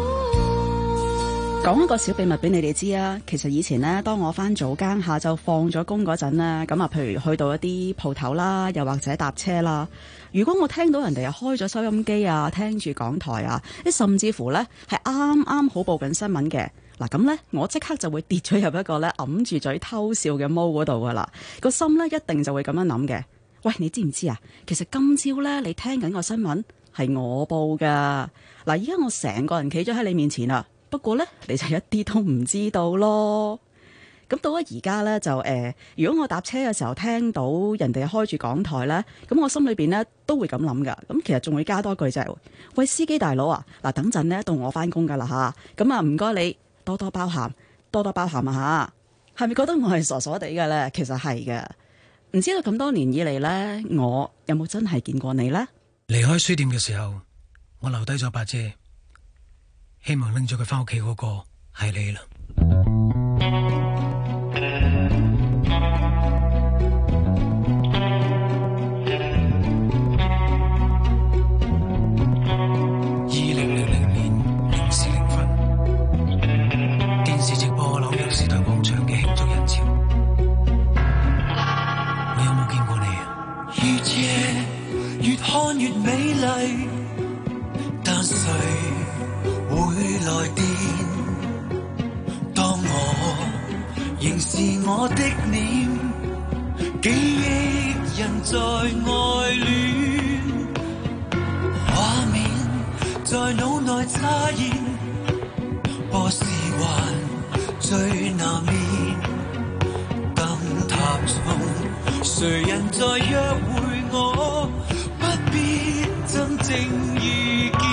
悔。 講一個小秘密俾你哋知啊，其實以前呢，當我翻早更下晝放咗工嗰陣呢，咁啊，譬如去到一啲鋪頭啦，又或者搭車啦，如果我聽到人哋又開咗收音機啊，聽住港台啊，甚至乎呢係啱啱好報緊新聞嘅，嗱咁呢，我即刻就會跌咗入一個呢揞住嘴偷笑嘅毛嗰度噶啦，個心呢，一定就會咁樣諗嘅。喂，你知唔知啊？其實今朝呢，你聽緊個新聞係我報噶。嗱，而家我成個人企咗喺你面前啦，不過呢，你就一啲都唔知道咯。咁到咗而家呢，就誒、呃，如果我搭車嘅時候聽到人哋開住港台呢，咁我心裏邊呢都會咁諗噶。咁其實仲會加多句就係：喂，司機大佬啊，嗱，等陣呢到我翻工噶啦吓，咁啊唔該你多多包涵，多多包涵啊吓。係咪覺得我係傻傻地嘅呢？其實係嘅。唔知道咁多年以嚟呢，我有冇真係見過你呢？ 離開書店嘅時候，我留低咗把遮，希望拎咗佢翻屋企嗰個係你啦。 仍是我的臉，記憶人在愛戀，畫面在腦內擦現，波斯環最南面，燈塔中誰人在約會我，不必真正遇見，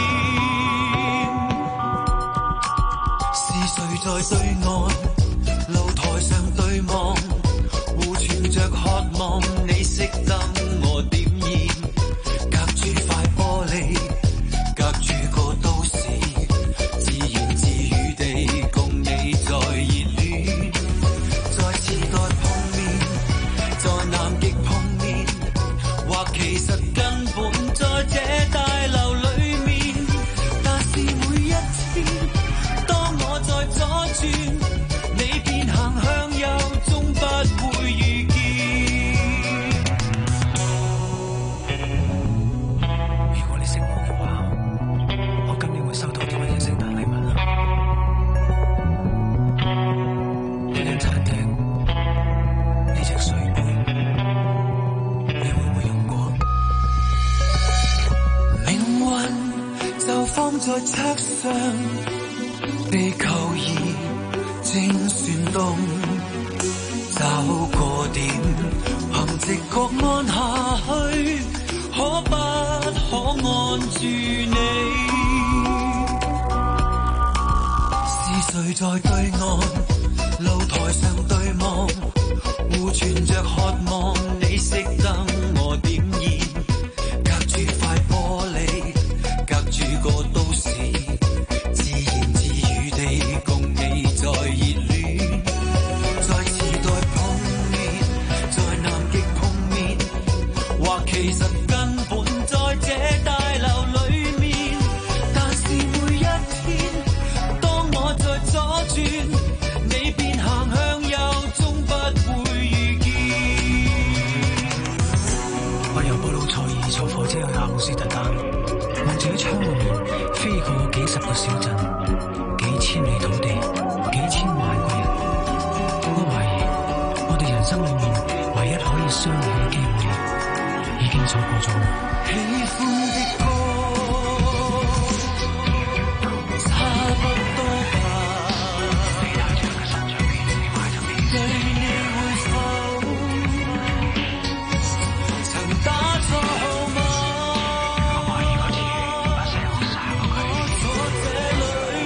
是誰在對岸露台上對望，互存着渴望，你熄燈我點燃，隔住塊玻璃，隔住個都市，自言自語地共你在熱戀，在時代碰面，在南極碰面，或其實根本在這大樓裏面，但是每一天當我在左轉，你便行向右，終不會遇見。如果你識我嘅話，我今年會收到啲乜嘢聖誕禮物啊？呢間餐廳，呢隻水杯，你會唔會用過？命運就放在桌上，地球儀正旋動，找個點，憑直覺按下去，可不可按住你？是誰在對岸露台上對望，互存着渴望，你熄燈我點燃，隔住塊玻璃，隔住個都市，自言自語地共你在熱戀，在時代碰面，在南極碰面，或其實根本在這大樓裏面，但是每一天當我在左轉，你便行向右，終不會遇見。我由布魯塞爾坐火車去阿姆斯特丹，望住喺窗外面飛過幾十個小鎮，幾千里土地，幾千萬個人。我懷疑我哋人生裏面唯一可以相遇嘅機會已經錯過咗。喜歡的歌差不多吧，你帶住個新唱片，你買咗未？對你會否曾打錯號碼？我懷疑嗰次把聲好沙過佢。我坐這裏，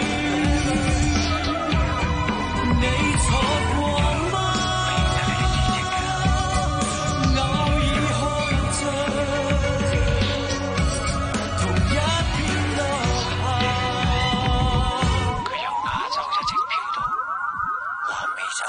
你坐過嗎？偶爾看着同一片落霞，佢由亞洲一直飄到南美洲。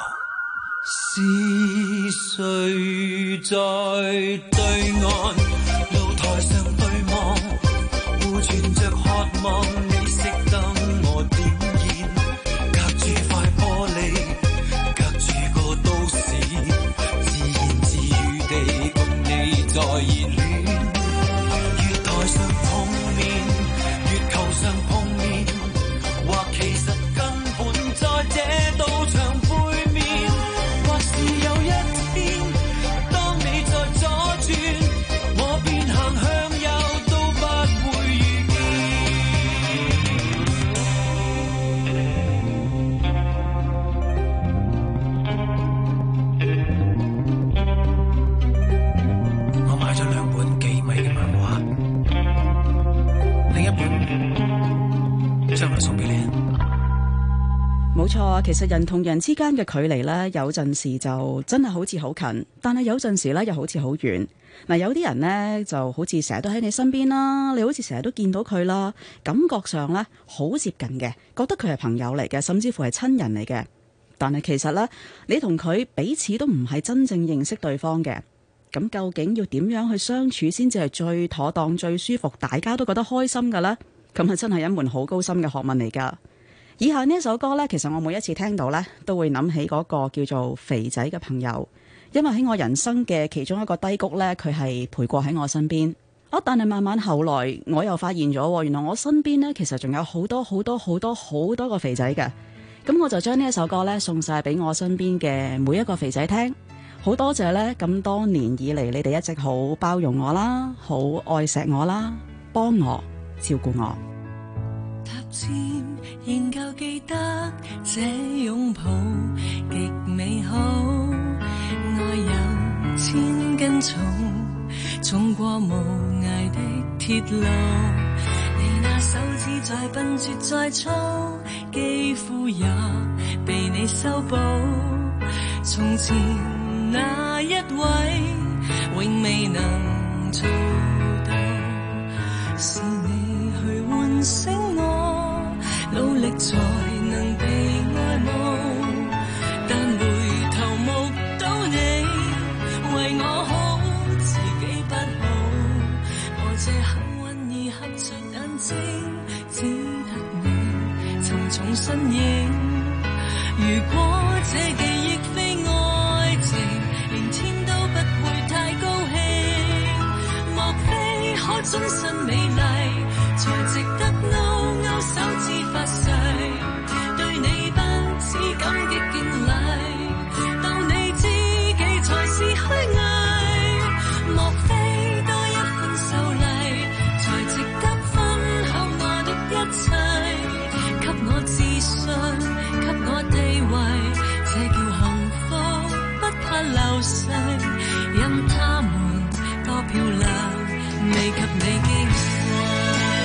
是誰在對岸露台上對望，互存着渴望，你熄燈我點燃，隔住塊玻璃，隔住個都市，自言自語地共你在熱戀，月台上碰面，月球上碰面，或其實根本在這道牆背面，或是有一天當你在左轉，我便行向右，都不會遇見。我買咗兩本幾米嘅漫畫，另一本將來送俾你。 冇錯，其實人同人之間嘅距離呢，有陣時就真係好似好近，但係有陣時呢又好似好遠。嗱，有啲人呢就好似成日都喺你身邊啦，你好似成日都見到佢啦，感覺上呢好接近嘅，覺得佢係朋友嚟嘅，甚至乎係親人嚟嘅。但係其實呢，你同佢彼此都唔係真正認識對方嘅。咁究竟要點樣去相處先至係最妥當、最舒服，大家都覺得開心嘅呢？咁啊真係一門好高深嘅學問嚟㗎。以下呢一首歌呢，其實我每一次聽到呢，都會諗起嗰個叫做肥仔嘅朋友，因為喺我人生嘅其中一個低谷呢，佢係陪過喺我身邊。啊，但係慢慢後來我又發現咗，原來我身邊呢，其實仲有好多好多好多好多個肥仔嘅。 咁我就將呢一首歌咧送晒俾我身邊嘅每一個肥仔聽。好多謝咧，咁多年以嚟你哋一直好包容我啦，好愛錫我啦，幫我照顧我。 踏漸仍舊記得這擁抱極美好，愛有千斤重，衝過無涯的鐵路，你那手指再笨拙再粗，肌膚也被你修補。從前那一位永未能做到，是你去喚醒我，努力才能被愛慕，但回頭目睹你為我好，自己不好。我這幸運兒合着眼睛，只得你沉重身影。如果這記憶非愛情，連天都不會太高興。莫非可終身美麗，才值得勾勾手指發誓，對你不止感激敬禮，當你知己才是虛偽。莫非多一份秀麗，才值得分享我的一切，給我自信，給我地位，這叫幸福，不怕流逝，因他們多漂亮，未及你矜貴。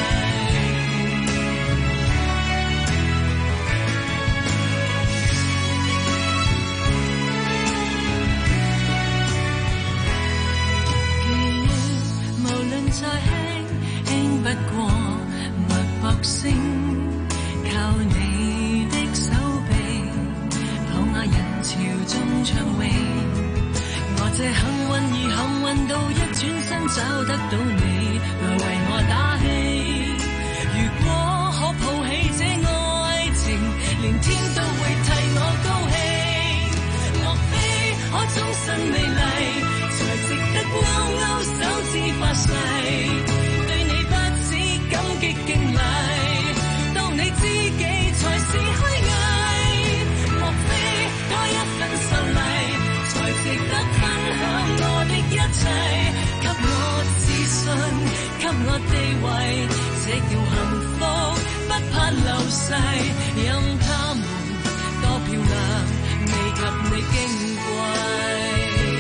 記憶無論再輕，輕不過脈搏聲，靠你的手臂，抱我人潮中暢泳。我這幸運兒幸運到一轉身找得到你來為我打氣。如果可抱起這愛情，連天都會替我高興。莫非可終身美麗，才值得勾勾手指發誓，對你不止感激敬禮，當你知己才是虛偽。莫非多一份秀麗，才值得分享我的一切，給我自信，給我地位，這叫幸福，不怕流逝，任他們多漂亮，未及你矜貴。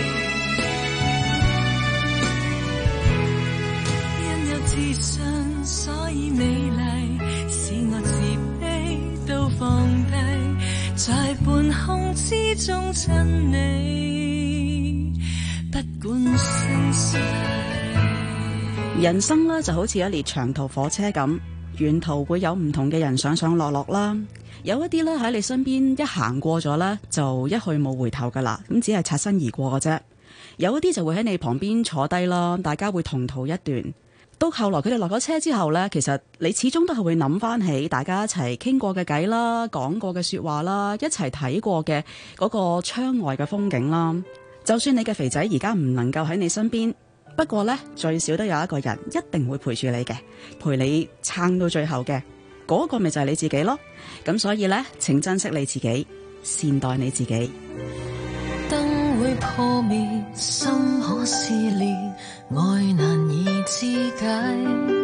因有自信，所以美麗，使我自卑都放低，在半空之中親你，不管盛世。 人生咧就好似一列長途火車咁，沿途會有唔同嘅人上上落落啦。有一啲咧喺你身邊一行過咗咧，就一去冇回頭噶啦，咁只係擦身而過嘅啫。有一啲就會喺你旁邊坐低啦，大家會同途一段。到後來佢哋落咗車之後咧，其實你始終都係會諗翻起大家一齊傾過嘅偈啦，講過嘅說話啦，一齊睇過嘅嗰個窗外嘅風景啦。就算你嘅肥仔而家唔能夠喺你身邊，不過咧最少都有一個人一定會陪住你嘅，陪你撐到最後嘅，嗰個咪就係你自己咯。咁所以咧，請珍惜你自己，善待你自己。 燈會破滅，心可撕裂，愛難以肢解。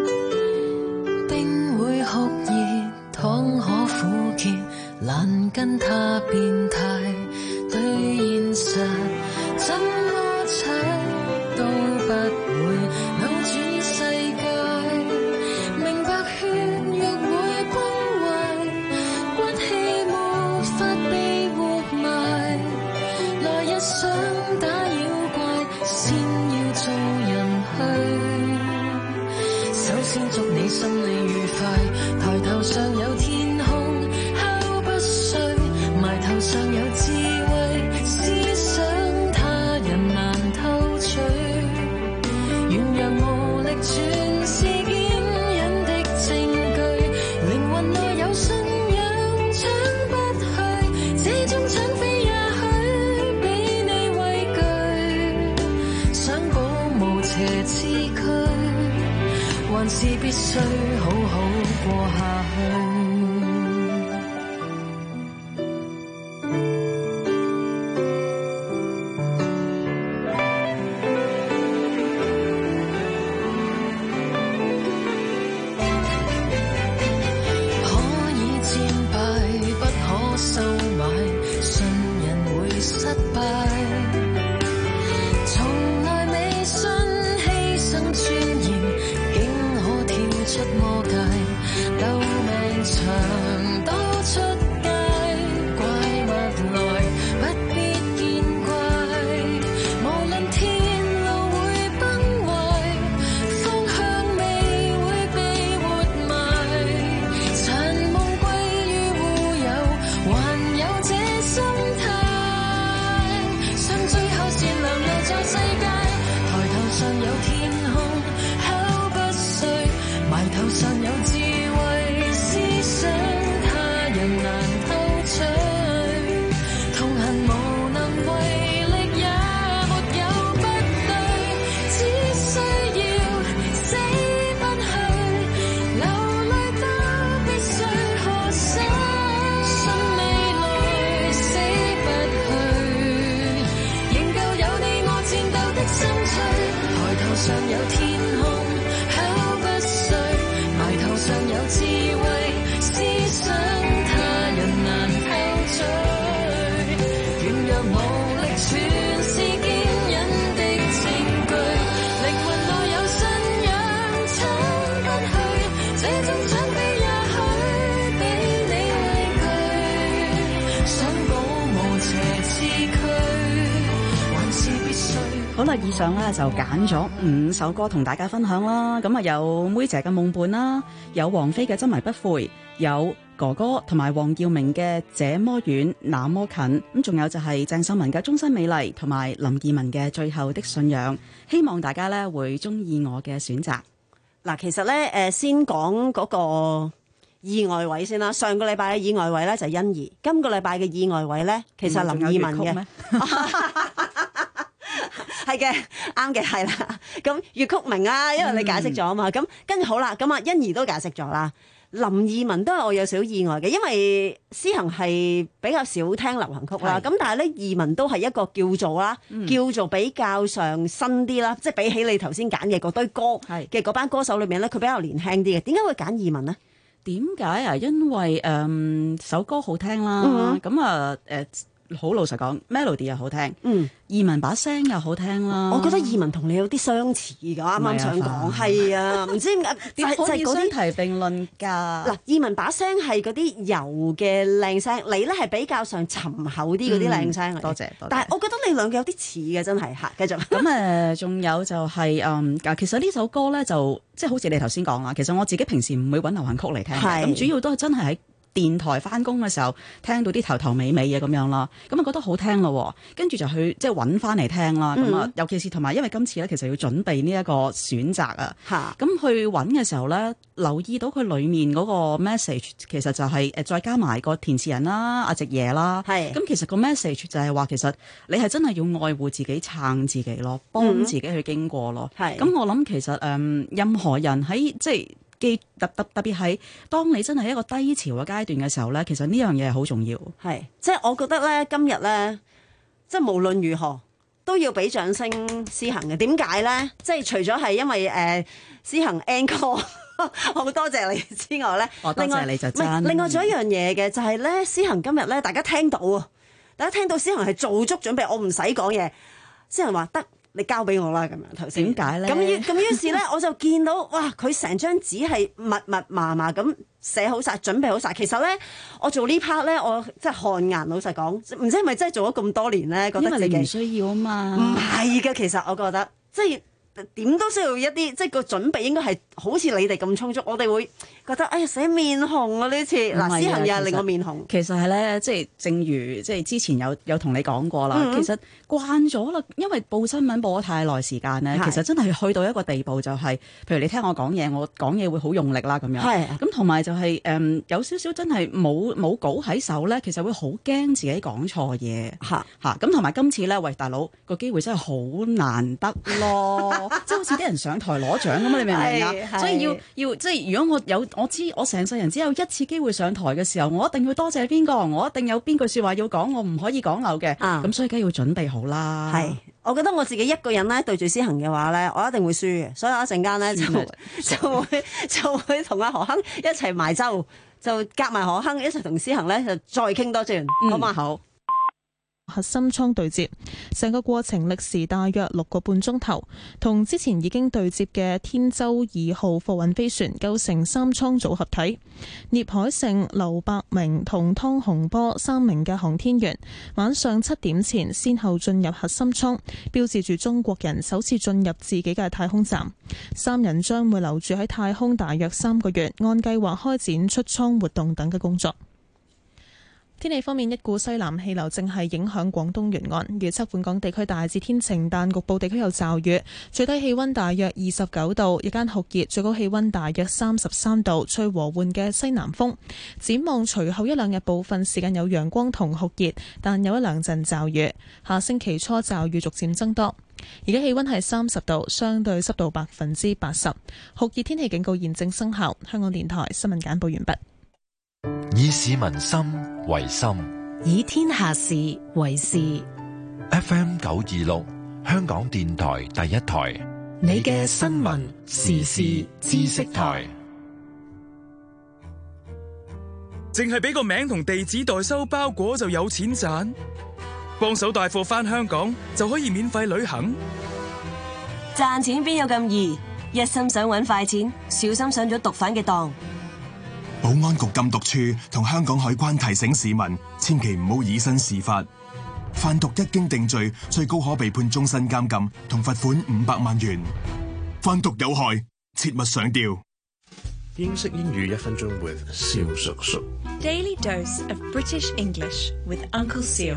冰會酷熱，湯可苦澀，難跟他變態。對現實怎麼踩都不會扭轉世界。明白血肉會崩壞，骨氣沒法被活埋。來日想打妖怪，先要做人去。首先祝你心理愉快，抬頭上有天空，敲不碎，埋頭上有智慧，思想他人難偷取。原諒無力全是堅忍的證據，靈魂內有信仰搶不去，這種搶匪也許比你畏懼。想保無邪之軀，還是必須好好過下去。 敗，從來未信犧牲尊嚴竟可跳出魔界，鬥命長都出街，怪物來不必見怪，無論天路會崩壞，方向未會被活埋，殘夢歸於烏有，還有這心態，想最後善良留在世界，抬頭上有天空口不碎，埋頭上有智慧，思想他人難偷取，痛恨無能為力也沒有不對，只需要死不去，流淚都必須喝水，信未來死不去，仍舊有你我戰鬥的心碎，抬頭上有天空口不碎，埋頭上有智慧，思想他人難偷取，軟弱無力全是堅忍的證據，靈魂內有信仰撐不去，這種準備也許比你畏懼，想保無邪刺驅，還是必須。 好啦，以上咧就揀咗五首歌同大家分享啦。咁啊，有妹姐嘅夢伴啦，有王菲嘅執迷不悔，有哥哥同埋黃耀明嘅這麼遠那麼近，咁仲有就係鄭秀文嘅終身美麗，同埋林二汶嘅最後的信仰。希望大家咧會中意我嘅選擇。 嗱，其實咧，誒，先講嗰個意外位先啦。上個禮拜嘅意外位咧就係欣宜，今個禮拜嘅意外位咧其實係林二汶嘅。係嘅，啱嘅，係啦。咁粵曲名啊，因為你解釋咗啊嘛。咁跟住好啦，咁啊欣宜都解釋咗啦。林二汶都係我有少少意外嘅，因為思恒係比較少聽流行曲啦。咁但係咧，二汶都係一個叫做啦，嗯、叫做比較上新啲啦，即係比起你頭先揀嘅嗰堆歌嘅嗰班歌手裏面咧，佢比較年輕啲嘅。點解會揀二汶呢？ 點解啊？因為誒、嗯、首歌好聽啦，咁啊誒。好老實講 melody 又好聽，嗯，二汶把聲又好聽啦。 我覺得二汶同你有啲相似㗎，啱啱想講係啊，唔知點解點可以相提並論㗎？ 嗱，二汶把聲係嗰啲柔嘅靚聲，你咧係比較上沉厚啲嗰啲靚聲嚟。 多謝，多謝。 但係我覺得你兩個有啲似嘅，真係嚇。繼續。 咁誒，仲有就係誒，其實呢首歌咧就即係好似你頭先講啦，其實我自己平時唔會揾流行曲嚟聽嘅，咁主要都係真係喺電台翻工嘅時候聽到啲頭頭尾尾嘅咁樣啦，咁啊覺得好聽咯，跟住就去即係揾翻嚟聽啦。咁啊、嗯，尤其是同埋因為今次咧，其實要準備呢一個選擇啊，咁去揾嘅時候咧，留意到佢裡面嗰個 message， 其實就係誒再加埋個填詞人啦，阿夕爺啦，咁其實個 message 就係話其實你係真係要愛護自己、撐自己咯，幫自己去經過咯。咁、嗯、我諗其實誒、嗯、任何人喺即係。特特特別係當你真係一個低潮嘅階段嘅時候咧，其實呢樣嘢係好重要。 係，即係我覺得咧，今日咧，即係無論如何都要俾掌聲思恒嘅。點解咧？即係除咗係因為誒、呃、思恒 encore 好多謝你之外咧， 我多謝你就真。 另外仲有一樣嘢嘅就係咧，思恒今日咧，大家聽到啊，大家聽到思恒係做足準備，我唔使講嘢，思恒話得。你交俾我啦，咁樣頭先。 點解咧？ 咁於咁於是咧，我就見到哇，佢成張紙係密密麻麻咁寫好晒，準備好晒。其實咧，我做呢 part 咧，我真係汗顏。老實講，唔知係咪真係做咗咁多年咧，覺得自己因為你唔需要啊嘛。 唔係嘅，其實我覺得即係點都需要一啲，即係個準備應該係好似你哋咁充足。我哋會覺得哎呀，寫面紅啊呢次嗱，思恒又係令我面紅。 其實係咧，即係正如即係之前有有同你講過啦。嗯、其實慣咗啦，因為報新聞報咗太耐時間咧，是其實真係去到一個地步、就係，就係譬如你聽我講嘢，我講嘢會好用力啦咁樣。係咁同埋就係、係、誒、嗯、有少少真係冇冇稿喺手咧，其實會好驚自己講錯嘢。嚇嚇咁同埋今次咧，喂大佬個機會真係好難得咯，即係好似啲人上台攞獎咁啊！你明唔明啊？所以要要即係如果我有我知我成世人只有一次機會上台嘅時候，我一定要多謝邊個，我一定有邊句説話要講，我唔可以講漏嘅。咁、嗯、所以梗係要準備好啦。係，我覺得我自己一個人咧對住思恒嘅話咧，我一定會輸嘅。所以我一陣間咧就就會就會同阿何鏗一齊埋周，就夾埋何鏗一齊同思恒咧就再傾多轉，好嘛？好。 核心艙對接，成個過程歷時大約六個半鐘頭，同之前已經對接嘅天舟二號貨運飛船構成三艙組合體。聶海勝、劉伯明同湯洪波三名嘅航天員晚上七點前先後進入核心艙，標誌住中國人首次進入自己嘅太空站。三人將會留住喺太空大約三個月，按計劃開展出艙活動等嘅工作。天氣方面，一股西南氣流正係影響廣東沿岸，預測本港地區大致天晴，但局部地區有驟雨，最低氣溫大約二十九度，日間酷熱，最高氣溫大約三十三度，吹和緩嘅西南風。展望隨後一兩日部分時間有陽光同酷熱，但有一兩陣驟雨。下星期初驟雨逐漸增多。而家氣溫係三十度，相對濕度百分之八十，酷熱天氣警告現正生效。香港電台新聞簡報完畢。 以市民心為心， 以天下事為事。 F M 九二六，香港電台第一台， 你嘅新聞時事知識台。 淨係俾個名同地址代收包裹就有錢賺？幫手帶貨返香港就可以免費旅行？ 賺錢邊有咁易？一心想搵快錢，小心上咗毒販嘅當。 保安局禁毒處同香港海關提醒市民，千祈唔好以身試法。販毒一經定罪，最高可被判終身監禁同罰款五百萬元。販毒有害，切勿上釣。 英式英語一分鐘 with 蕭叔叔。 Daily dose of British English with Uncle Seal。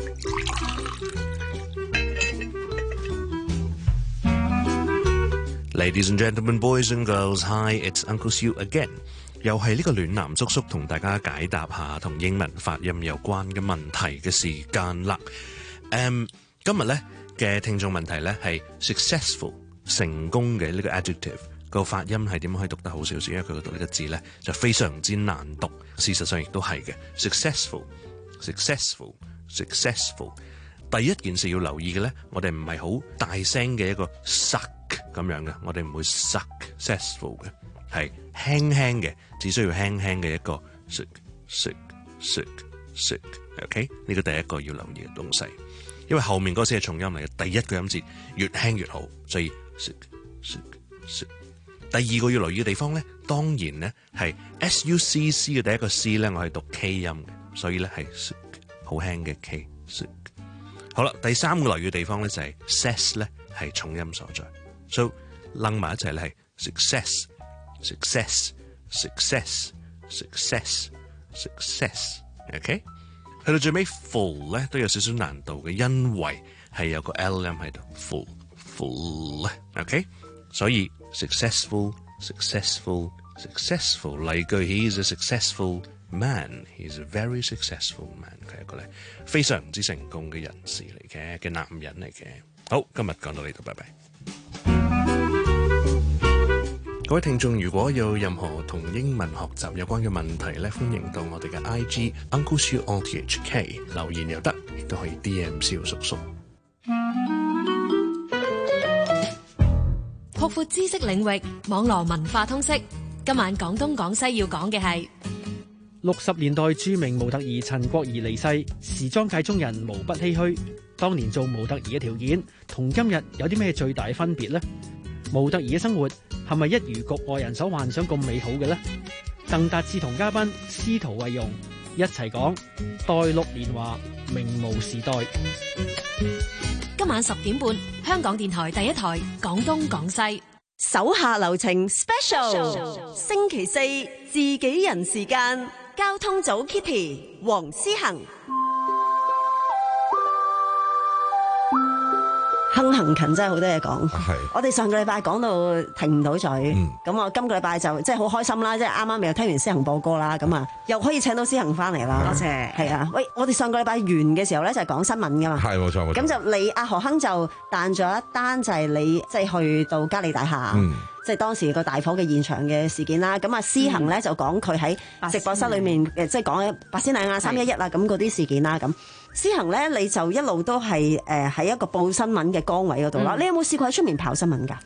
Ladies and gentlemen, boys and girls, hi, it's Uncle Seal again。又係呢個暖男叔叔同大家解答下同英文發音有關嘅問題嘅時間啦。Um, 今日咧嘅聽眾問題咧係 successful 成功嘅呢個 adjective 個發音係點樣可以讀得好少少？因為佢讀呢個字咧就非常之難讀，事實上亦都係嘅。successful successful successful 第一件事要留意嘅咧，我哋唔係好大聲嘅一個 suck 咁樣嘅，我哋唔會 successful 嘅，係輕輕嘅，只需要輕輕嘅一個 suck suck suck suck，OK？ 呢個第一個要留意嘅東西，因為後面嗰先係重音嚟嘅，第一個音節越輕越好，所以 suck suck suck。第二個要留意嘅地方咧，當然咧係 S U C C 嘅第一個 C 咧，我係讀 K 音嘅，所以咧係 suck 好輕嘅 K suck。好啦，第三個留意嘅地方咧就係 S 咧係重音所在，所以擸埋一齊咧係 success success success success success，OK？ 去到最尾 full 咧都有少少難度嘅，因為係有個 L 音喺度 full full，OK？ 所以 successful successful successful， 例句 he is a successful man， he is a very successful man， 佢係一個咧非常之成功嘅人士嚟嘅嘅男人嚟嘅。好，今日講到呢度，拜拜。各位聽眾，如果有任何同英文學習有關嘅問題咧，歡迎到我哋嘅 I G Uncle Siu O T H K 留言又得，亦都可以 D M 蕭叔叔。 擴闊知識領域，網絡文化通識。今晚廣東廣西要講嘅係六十年代著名模特兒陳國儀離世，時裝界中人無不唏噓。當年做模特兒嘅條件同今日有啲咩最大分別呢？模特兒嘅生活係咪一如局外人所幻想咁美好嘅呢？鄧達志同嘉賓司徒慧蓉一齊講待綠年華，名模時代。 今晚十點半，香港電台第一台廣東廣西手下留情 Special， 星期四自己人時間，交通組 Kitty 黃思恒。亨行勤真係好多嘢講，我哋上個禮拜講到停唔到嘴，咁、嗯、我今個禮拜就即係好開心啦，即係啱啱又聽完思恒播歌啦，咁啊又可以請到思恒翻嚟啦，多謝，係啊，喂，我哋上個禮拜完嘅時候咧就係講新聞噶嘛，係冇錯冇錯，咁就你阿何亨就彈咗一單就係你即係去到嘉利大廈。嗯即係當時個大火嘅現場嘅事件啦，咁啊思恒咧就講佢喺直播室裏面誒，即係講八仙嶺啊、三一一啊咁嗰啲事件啦。咁思恒咧你就一路都係誒喺一個報新聞嘅崗位嗰度啦。你有冇試過喺出面跑新聞㗎？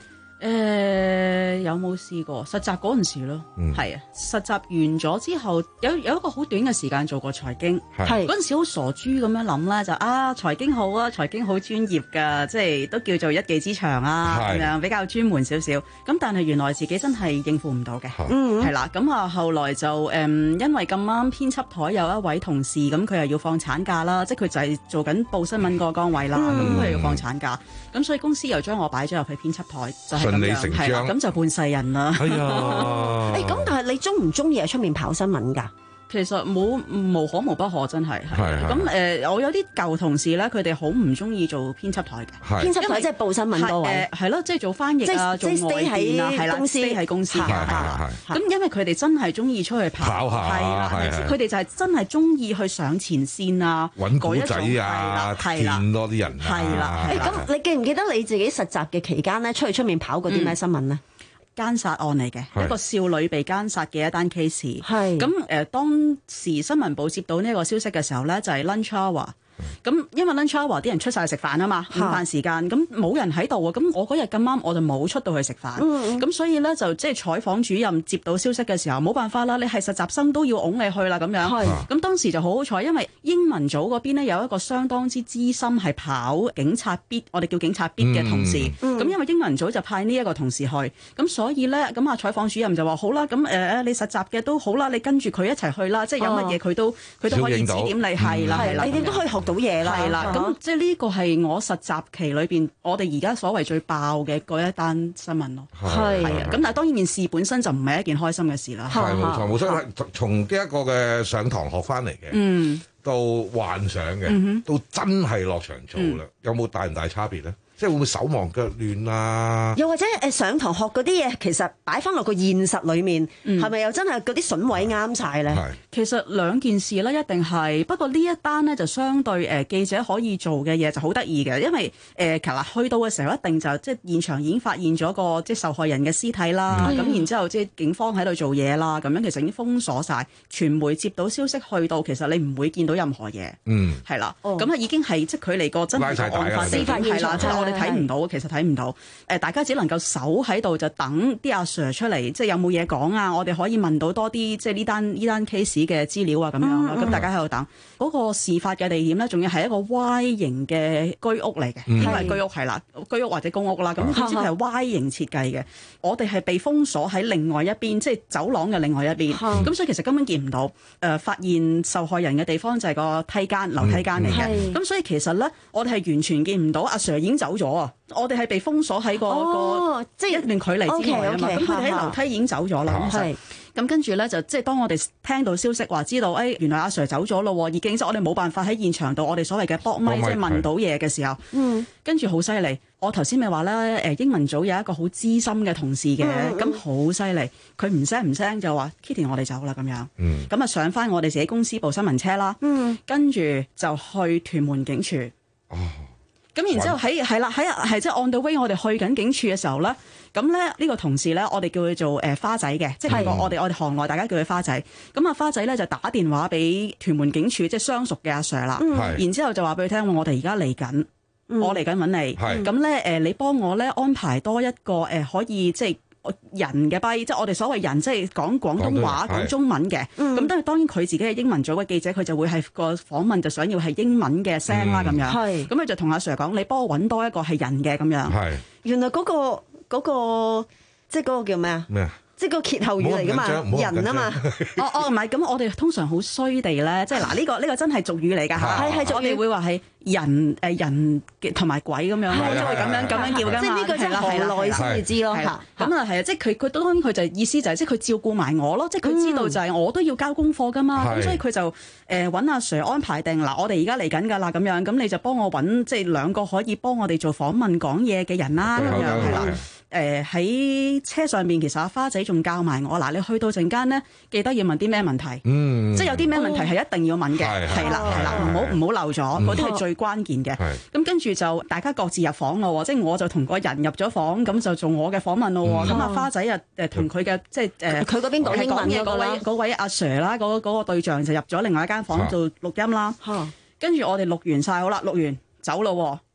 誒、呃、有冇試過實習嗰陣時咯？係、嗯、啊，實習完咗之後，有有一個好短嘅時間做過財經，係嗰陣時好傻豬咁樣諗咧，就啊財經好啊，財經好專業㗎，即係都叫做一技之長啊，咁樣比較專門少少。咁但係原來自己真係應付唔到嘅，係啦。咁啊後來就誒、嗯，因為咁啱編輯台有一位同事，咁佢又要放產假啦，即係佢就係做緊報新聞個崗位啦，咁佢又要放產假，咁所以公司又將我擺咗入去編輯台，就係、是。順理成章，咁就半世人啦。 哎呀， 誒咁，但係你中唔中意喺出面跑新聞㗎？ 其實冇無可無不可，真係係咁誒。我有啲舊同事咧，佢哋好唔中意做編輯台嘅。編輯台即係報新聞多位，係咯，即係做翻譯啊，做外電啊，係啦，公司喺公司嘅。咁因為佢哋真係中意出去跑，係啦，佢哋就係真係中意去上前線啊， 揾古仔啊，見多啲人啊。 係啦，誒咁，你記唔記得你自己實習嘅期間咧，出去出面跑過啲咩新聞咧？ 姦殺案嚟嘅，一個少女被姦殺嘅一單 case。係咁誒，當時新聞部接到呢個消息嘅時候咧，就係、是、lunch hour。咁因為 lunch hour 啲人出晒去食飯啊嘛，午飯時間，咁冇人喺度啊，咁我嗰日咁啱我就冇出到去食飯，咁、嗯、所以咧就即係採訪主任接到消息嘅時候，冇辦法啦，你係實習生都要拱你去啦咁樣。咁當時就好好彩，因為英文組嗰邊呢有一個相當之資深係跑警察必，我哋叫警察必嘅同事。咁、嗯、因為英文組就派呢一個同事去，咁所以咧咁啊採訪主任就話好啦，咁誒、呃、你實習嘅都好啦，你跟住佢一齊去啦，即係有乜嘢佢都佢都可以指點你，係啦係啦， 你哋都可以學到嘢啦， 係啦，咁即係呢個係我實習期裏邊，我哋而家所謂最爆嘅嗰一單新聞咯。係啊，咁但係當然件事本身就唔係一件開心嘅事啦。 係冇錯冇錯，從呢一個嘅上堂學翻嚟嘅，嗯，到幻想嘅，嗯、到真係落場做啦、嗯，有冇大唔大差別咧？即係會唔會手忙腳亂啊？ 又或者誒上堂學嗰啲嘢，其實擺翻落個現實裏面，係、嗯、咪又真係嗰啲筍位啱晒咧？ 其實兩件事咧，一定係。不過呢一單咧就相對誒、呃、記者可以做嘅嘢就好得意嘅，因為誒其實去到嘅時候一定就即係現場已經發現咗個即係受害人嘅屍體啦。咁、嗯、然之後即係警方喺度做嘢啦，咁樣其實已經封鎖晒，傳媒接到消息去到，其實你唔會見到任何嘢。嗯，係啦。咁、哦、啊已經係即係距離個真係個案發司法現場，即係我哋睇唔到，其實睇唔到。誒，大家只能夠守喺度就等啲阿 Sir 出嚟，即係有冇嘢講啊？我哋可以問到多啲即係呢單呢單 case 嘅資料啊，咁樣咯。咁、嗯、大家喺度等。嗰、嗰個事發嘅地點咧，仲要係一個 Y 型嘅居屋嚟嘅，因、嗯、為居屋係啦，居屋或者公屋啦。咁總之係 Y 型設計嘅。我哋係被封鎖喺另外一邊，即係走廊嘅另外一邊。咁、嗯、所以其實根本見唔到。誒、呃，發現受害人嘅地方就係個梯間、樓梯間嚟嘅。咁、嗯、所以其實咧，我哋係完全見唔到阿 Sir 已經走咗啊！我哋係被封鎖喺個、哦、個即係一段距離之外啊嘛。咁佢哋喺樓梯已經走咗啦。係。咁跟住咧就即係當我哋聽到消息話知道，誒、哎、原來阿 Sir 走咗咯，已經即係我哋冇辦法喺現場度，我哋所謂嘅搏咪即係問到嘢嘅時候，嗯，跟住好犀利。我頭先咪話咧，誒英文組有一個好資深嘅同事嘅，咁好犀利，佢唔聲唔聲就話 Kitty 我哋走啦咁樣，嗯，咁啊上翻我哋自己公司部新聞車啦，嗯，跟住就去屯門警署，哦。咁然之後喺係啦喺係即係 on the way 我哋去緊警署嘅時候咧，咁咧呢個同事咧我哋叫佢做誒花仔嘅，即係我哋我哋行內大家叫佢花仔。咁啊花仔咧就打電話俾屯門警署即係相熟嘅阿 Sir 啦，然之後就話俾佢聽我哋而家嚟緊，我嚟緊揾你。咁咧誒你幫我咧安排多一個誒可以即係人嘅跛，即係我哋所謂人，即係講廣東話、講中文嘅。咁當然當然佢自己係英文組嘅記者，佢就會係個訪問就想要係英文嘅聲啦咁樣。係咁佢就同阿 Sir 講：你幫我揾多一個係人嘅咁樣。係原來嗰個嗰個即係嗰個叫咩啊？咩啊？即係個歇後語嚟噶嘛，人啊嘛。哦哦，唔係咁，我哋通常好衰地咧，即係嗱呢個呢個真係俗語嚟㗎嚇。係係，我哋會話係人誒人同埋鬼咁樣咯，即係咁樣咁樣叫㗎嘛。即係呢個真係行內先至知咯嚇。咁啊係啊，即係佢佢當然佢就意思就係即係佢照顧埋我咯，即係佢知道就係我都要交功課㗎嘛。咁所以佢就誒揾阿 Sir 安排定嗱，我哋而家嚟緊㗎啦咁樣，咁你就幫我揾即係兩個可以幫我哋做訪問講嘢嘅人啦咁樣係啦。誒喺、呃、車上面，其實阿花仔仲教埋我嗱，你去到陣間咧，記得要問啲咩問題，嗯、即係有啲咩問題係一定要問嘅，係啦係啦，唔好唔好漏咗，嗰啲係最關鍵嘅。咁跟住就大家各自入房咯，即係我就同個人入咗房，咁就做我嘅訪問咯。咁、嗯、阿花仔啊誒同佢嘅即係誒佢嗰邊講英文嘅嗰位嗰位阿 Sir 啦，嗰、嗰、嗰個對象就入咗另外一間房做錄音啦。跟住我哋錄完晒好啦，錄完走咯。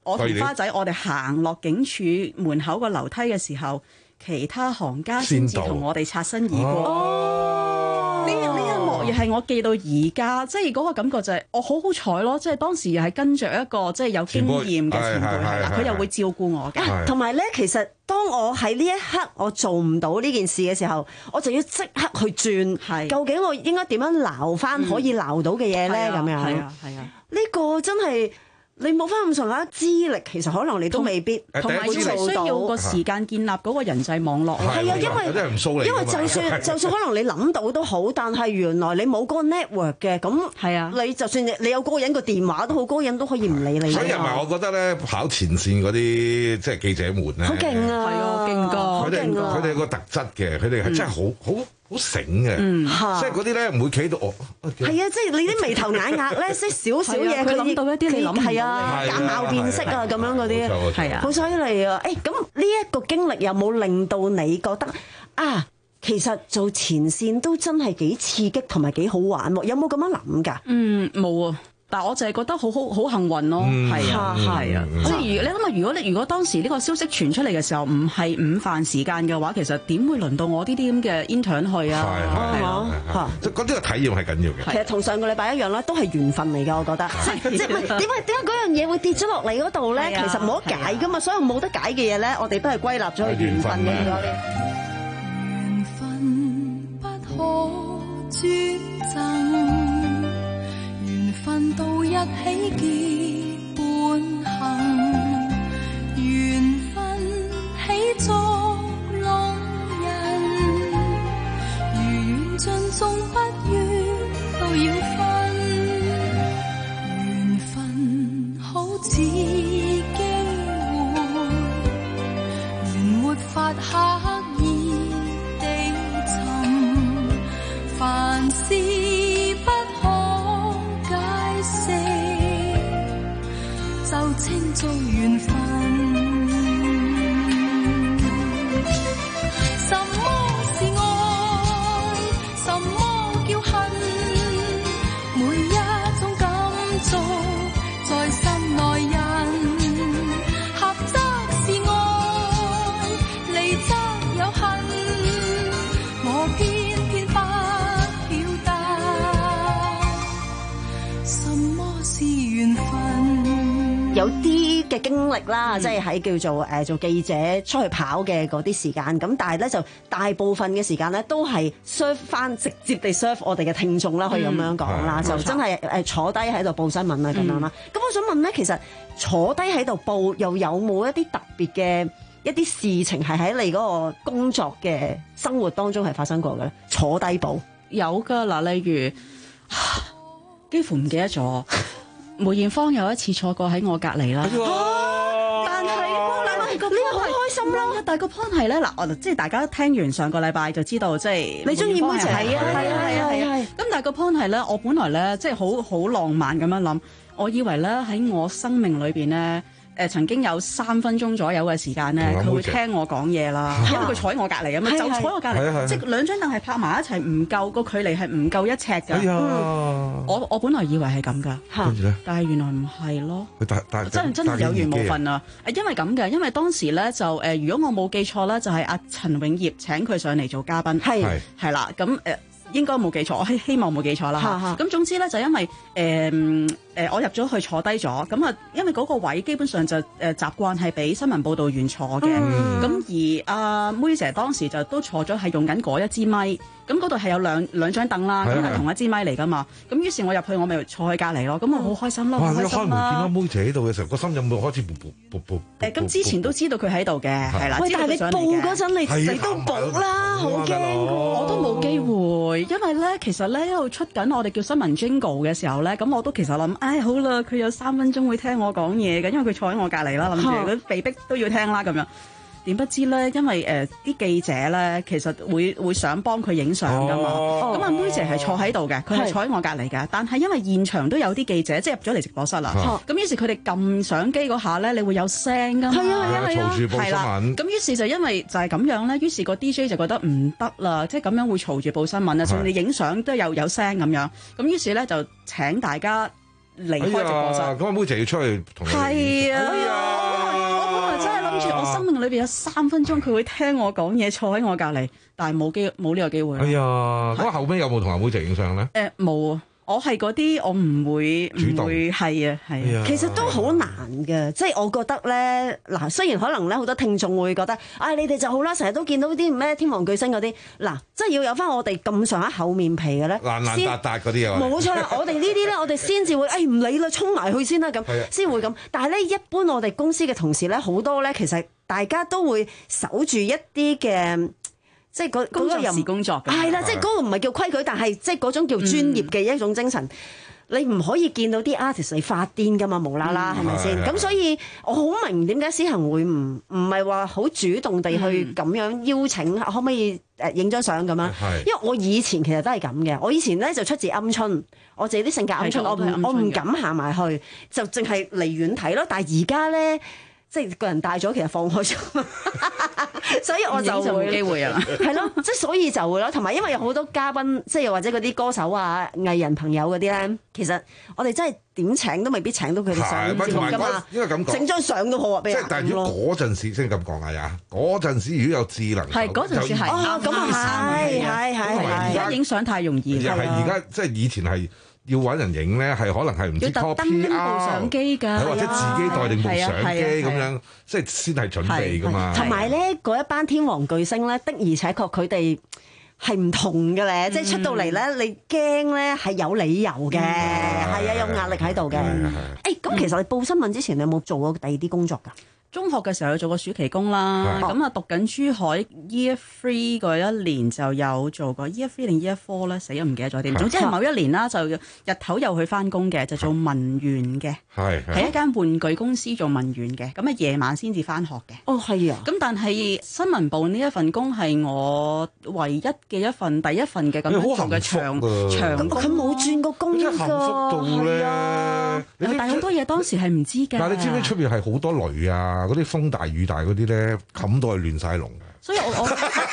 我同花仔，我哋行落警署門口個樓梯嘅時候，其他行家先至同我哋擦身而過。哦，呢呢一幕亦係我記到而家，即係嗰個感覺就係、是、我好好彩咯，即係當時又係跟着一個即係有經驗嘅前輩係啦，佢又會照顧我嘅。 同埋咧，其實當我喺呢一刻我做唔到呢件事嘅時候，我就要即刻去轉，究竟我應該點樣撈翻可以撈到嘅嘢咧？咁、嗯、樣係啊係啊，呢個真係。你冇翻咁上下資歷，其實可能你都未必， 同埋需要個時間建立嗰個人際網絡。 係啊，因為因為就算就算可能你諗到都好，但係原來你冇嗰個 network 嘅，咁係啊，你就算你有嗰個人個電話都好，嗰個人都可以唔理你。 所以唔係，我覺得咧，跑前線嗰啲即係記者們咧， 好勁啊， 係啊，勁㗎， 佢哋佢哋有個特質嘅，佢哋係真係好好。好醒嘅，嗯、即係嗰啲咧唔會企到我。 係啊，即係你啲眉頭眼額咧，即係少少嘢佢諗到一啲你諗係啊，假貌變色啊咁樣嗰啲，係啊，好犀利啊！誒，咁呢一個經歷有冇令到你覺得啊，其實做前線都真係幾刺激同埋幾好玩喎？有冇咁樣諗㗎？ 嗯，冇啊。但我就係覺得好好好幸運咯，係啊係啊，即係如你諗下，如果你如果當時呢個消息傳出嚟嘅時候唔係午飯時間嘅話，其實點會輪到我呢啲咁嘅 intern 去啊？ 係啊嚇，即係嗰啲個體驗係緊要嘅。 其實同上個禮拜一樣啦，都係緣分嚟㗎，我覺得。即即係點解點解嗰樣嘢會跌咗落嚟嗰度咧？其實冇得解㗎嘛，所有冇得解嘅嘢咧，我哋都係歸納咗去緣分嘅嗰啲。 緣分不可轉贈。緣分到一起結伴行，緣分起作浪人，如緣盡縱不願都要分，緣分好似機會，緣沒法刻意地尋，凡事就稱做緣分。什麼是愛？什麼叫恨？每一種感觸在心內印。合則是愛，離則有恨。我偏偏不曉得，什麼是緣分？ 有啲嘅經歷啦，嗯、即係喺叫做誒、呃、做記者出去跑嘅嗰啲時間，咁但係咧就大部分嘅時間咧都係 serve 翻直接地 serve 我哋嘅聽眾啦，可以咁樣講啦，嗯、就真係誒坐低喺度報新聞啊咁樣啦。咁、嗯、我想問咧，其實坐低喺度報又有冇一啲特別嘅一啲事情係喺你嗰個工作嘅生活當中係發生過嘅咧？坐低報有㗎嗱，例如幾乎唔記得咗。梅艷芳有一次坐過喺我隔離啦，但係呢個好開心啦。但係個 point 係咧嗱，我即係大家聽完上個禮拜就知道，即係你中意梅姐係啊係啊係啊係啊。 咁但係個 point 係咧，我本來咧即係好好浪漫咁樣諗，我以為咧喺我生命裏邊咧。誒曾經有三分鐘左右嘅時間咧，佢會聽我講嘢啦，因為佢坐喺我隔離啊嘛，就坐喺我隔離，即係兩張凳係拍埋一齊，唔夠個距離係唔夠一尺㗎。我我本來以為係咁㗎，但係原來唔係咯。真真係有緣無份啊！因為咁嘅，因為當時咧就誒，如果我冇記錯咧，就係阿陳永業請佢上嚟做嘉賓，係係啦，咁誒。應該冇記錯，我希希望冇記錯啦。咁總之咧，就因為誒誒、呃，我入咗去坐低咗，咁啊，因為嗰個位基本上就誒、呃、習慣係俾新聞報導員坐嘅。咁、嗯、而阿妹姐當時就都坐咗係用緊嗰一支咪，咁嗰度係有兩兩張凳啦，咁係同一支咪嚟噶嘛。咁於是我入去，我咪坐喺隔離咯。咁我好開心咯，好、嗯、開心啦！開門見到妹姐喺度嘅時候，個心有冇開始噗噗噗噗？誒，咁之前都知道佢喺度嘅，係啦。喂，但係你報嗰陣，你你都報啦，好驚㗎，我都冇機會，因為咧其實咧一路出緊我哋叫新聞 jingle 嘅時候咧，咁我都其實諗，唉好啦，佢有三分鐘會聽我講嘢嘅，因為佢坐喺我隔離啦，諗住佢被逼都要聽啦咁樣。點不知咧，因為誒啲、呃、記者咧，其實會會想幫佢影相噶嘛。咁阿、哦、妹姐係坐喺度嘅，佢係坐喺我隔離嘅。但係因為現場都有啲記者，即係入咗嚟直播室啦。咁、哦、於是佢哋撳相機嗰下咧，你會有聲噶嘛？係啊係啊係啊，係啦。咁於是就因為就係咁樣咧，於是個 D J 就覺得唔得啦，即係咁樣會嘈住報新聞啊，甚至影相都有有聲咁樣。咁於是咧就請大家。 離開直播室。 咁阿妹就要出去同你。 係啊！哎呀，我本來真係諗住我生命裏邊有三分鐘佢會聽我講嘢，坐喺我隔離，但係冇機冇呢個機會。 哎呀，咁後尾有冇同阿妹直影相咧？ 誒冇啊！我係嗰啲我唔會唔會係啊係啊， 其實都好難嘅，即係我覺得咧嗱，雖然可能咧好多聽眾會覺得，唉、哎、你哋就好啦，成日都見到啲咩天王巨星嗰啲，嗱，即係要有翻我哋咁上下厚面皮嘅咧， 爛爛達達嗰啲啊， 冇錯啦，我哋呢啲咧，我哋先至會，誒唔理啦，衝埋去先啦咁，先會咁。但係咧，一般我哋公司嘅同事咧，好多咧，其實大家都會守住一啲嘅。即係嗰嗰個工作時工作嘅， 係啦，即係嗰個唔係叫規矩，但係即係嗰種叫專業嘅一種精神。嗯、你唔可以見到啲 artist 嚟發癲噶嘛，無啦啦係咪先？咁所以我好明點解司行會唔唔係話好主動地去咁樣邀請，嗯、可唔可以誒影張相咁樣？因為我以前其實都係咁嘅，我以前咧就出自鵪鶉，我自己啲性格鵪鶉，我唔我唔敢行埋去，就淨係離遠睇咯。但係而家咧。即係個人大咗，其實放開咗，所以我就冇機會啊。 係咯，即係所以就會咯。同埋因為有好多嘉賓，即係又或者嗰啲歌手啊、藝人朋友嗰啲咧，其實我哋真係點請都未必請到佢哋上節目㗎嘛。 應該咁講， 整張相都好啊，俾人。 即係但係如果嗰陣時先咁講啊呀，嗰陣時如果有智能， 係嗰陣時係哦，咁啊係係係係。 而家影相太容易啦。 係而家即係以前係。要揾人影咧，係可能係唔知 copy 部相機㗎， 或者自己帶定部相機咁樣，即係先係準備㗎嘛。 同埋咧，嗰一班天王巨星咧，的而且確佢哋係唔同嘅咧，即係出到嚟咧，你驚咧係有理由嘅，係啊，有壓力喺度嘅。誒，咁其實你報新聞之前，你有冇做過第二啲工作㗎？ 中學嘅時候有做過暑期工啦，咁啊讀緊珠海 Year Three 嗰一年就有做過 Year Three 定 Year Four 咧，死咗唔記得咗點。總之係某一年啦，就日頭又去翻工嘅，就做文員嘅，係喺一間玩具公司做文員嘅，咁啊夜晚先至翻學嘅。 哦，係啊。 咁但係新聞部呢一份工係我唯一嘅一份第一份嘅咁樣做嘅長長工。 佢冇轉過工㗎。 幸福到咧， 但係好多嘢當時係唔知㗎。 但係你知唔知出邊係好多雷啊？嗰啲風大雨大嗰啲咧，冚到係亂晒龍嘅。 所以我我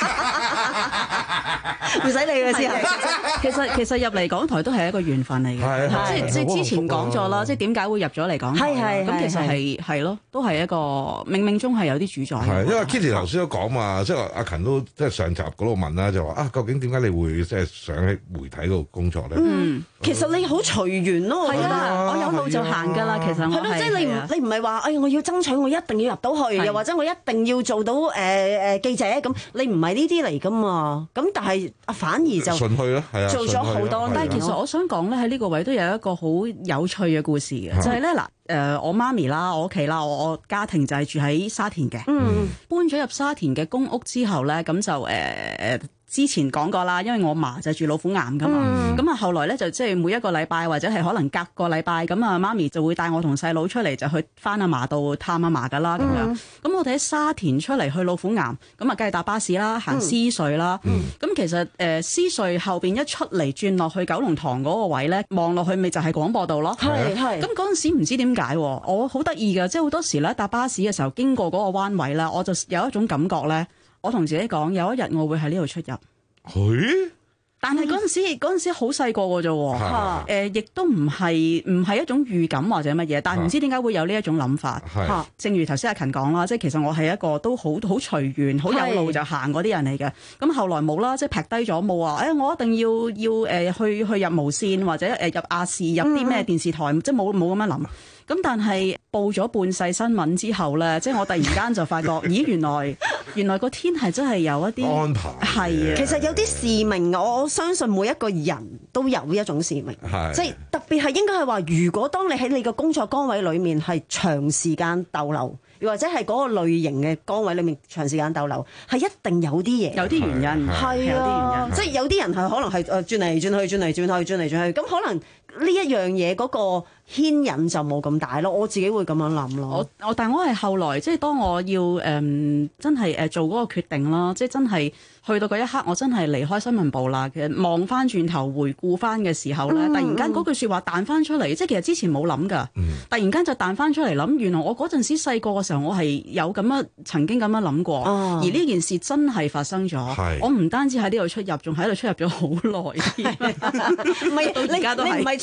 唔使理嘅先。 其實其實入嚟港台都係一個緣分嚟嘅，即係即係之前講咗啦，即係點解會入咗嚟港台？係係咁，其實係係咯，都係一個冥冥中係有啲主宰。 係因為 Kitty 頭先都講嘛，即係阿勤都即係上集嗰度問啦，就話啊，究竟點解你會即係想喺媒體度工作咧？ 嗯，其實你好隨緣咯， 係啊，我有路就行㗎啦。其實我係即係你唔你唔係話誒，我要爭取，我一定要入到去，又或者我一定要做到誒誒記者咁，你唔係呢啲嚟㗎嘛？咁但係啊，反而就順去咯，係啊， 做咗好多。 但係其實我想講咧，喺呢個位都有一個好有趣嘅故事嘅，就係咧嗱，誒我媽咪啦，我屋企啦，我我家庭就係住喺沙田嘅，嗯，搬咗入沙田嘅公屋之後咧，咁就誒誒。呃之前講過啦，因為我嫲就住老虎岩㗎嘛，咁啊、嗯、後來咧就即係每一個禮拜或者係可能隔個禮拜，咁啊媽咪就會帶我同細佬出嚟就去返阿嫲度探阿嫲㗎啦咁樣。咁、嗯、我哋喺沙田出嚟去老虎岩，咁啊梗係搭巴士啦，行獅隧啦。咁、嗯、其實誒獅隧後邊一出嚟轉落去九龍塘嗰個位咧，望落去咪就係廣播道咯。係係。咁嗰陣時唔知點解，我好得意㗎，即係好多時咧搭巴士嘅時候經過嗰個彎位咧，我就有一種感覺咧。我同自己講，有一日我會喺呢度出入。 係， 但係嗰陣時，嗰陣時好細個嘅啫。誒，亦都唔係唔係一種預感或者乜嘢，但係唔知點解會有呢一種諗法。係，正如頭先阿勤講啦，即係其實我係一個都好好隨緣、好有路就行嗰啲人嚟嘅。咁後來冇啦，即係劈低咗冇話，誒，我一定要要誒去去入無線或者誒入亞視入啲咩電視台，即係冇冇咁樣諗。咁但係報咗半世新聞之後咧，即係我突然間就發覺，咦，原來原來個天係真係有一啲安排， 係啊， 其實有啲使命，我相信每一個人都有一種使命，即係特別係應該係話，如果當你喺你個工作崗位裏面係長時間逗留，又或者係嗰個類型嘅崗位裏面長時間逗留，係一定有啲嘢， 有啲原因， 係啊，即係有啲人係可能係誒轉嚟轉去，轉嚟轉去，轉嚟轉去，咁可能呢一樣嘢嗰個牽引就冇咁大咯，我自己會咁樣諗咯。 我我但係我係後來即係當我要誒、嗯、真係誒做嗰個決定啦，即係真係去到嗰一刻，我真係離開新聞部啦。其實望翻轉頭回顧翻嘅時候咧，嗯、突然間嗰句説話彈翻出嚟，即係其實之前冇諗㗎，嗯、突然間就彈翻出嚟諗，原來我嗰陣時細個嘅時候，我係有咁樣曾經咁樣諗過，哦、而呢件事真係發生咗。是我唔單止喺呢度出入，仲喺度出入咗好耐。唔係你你唔係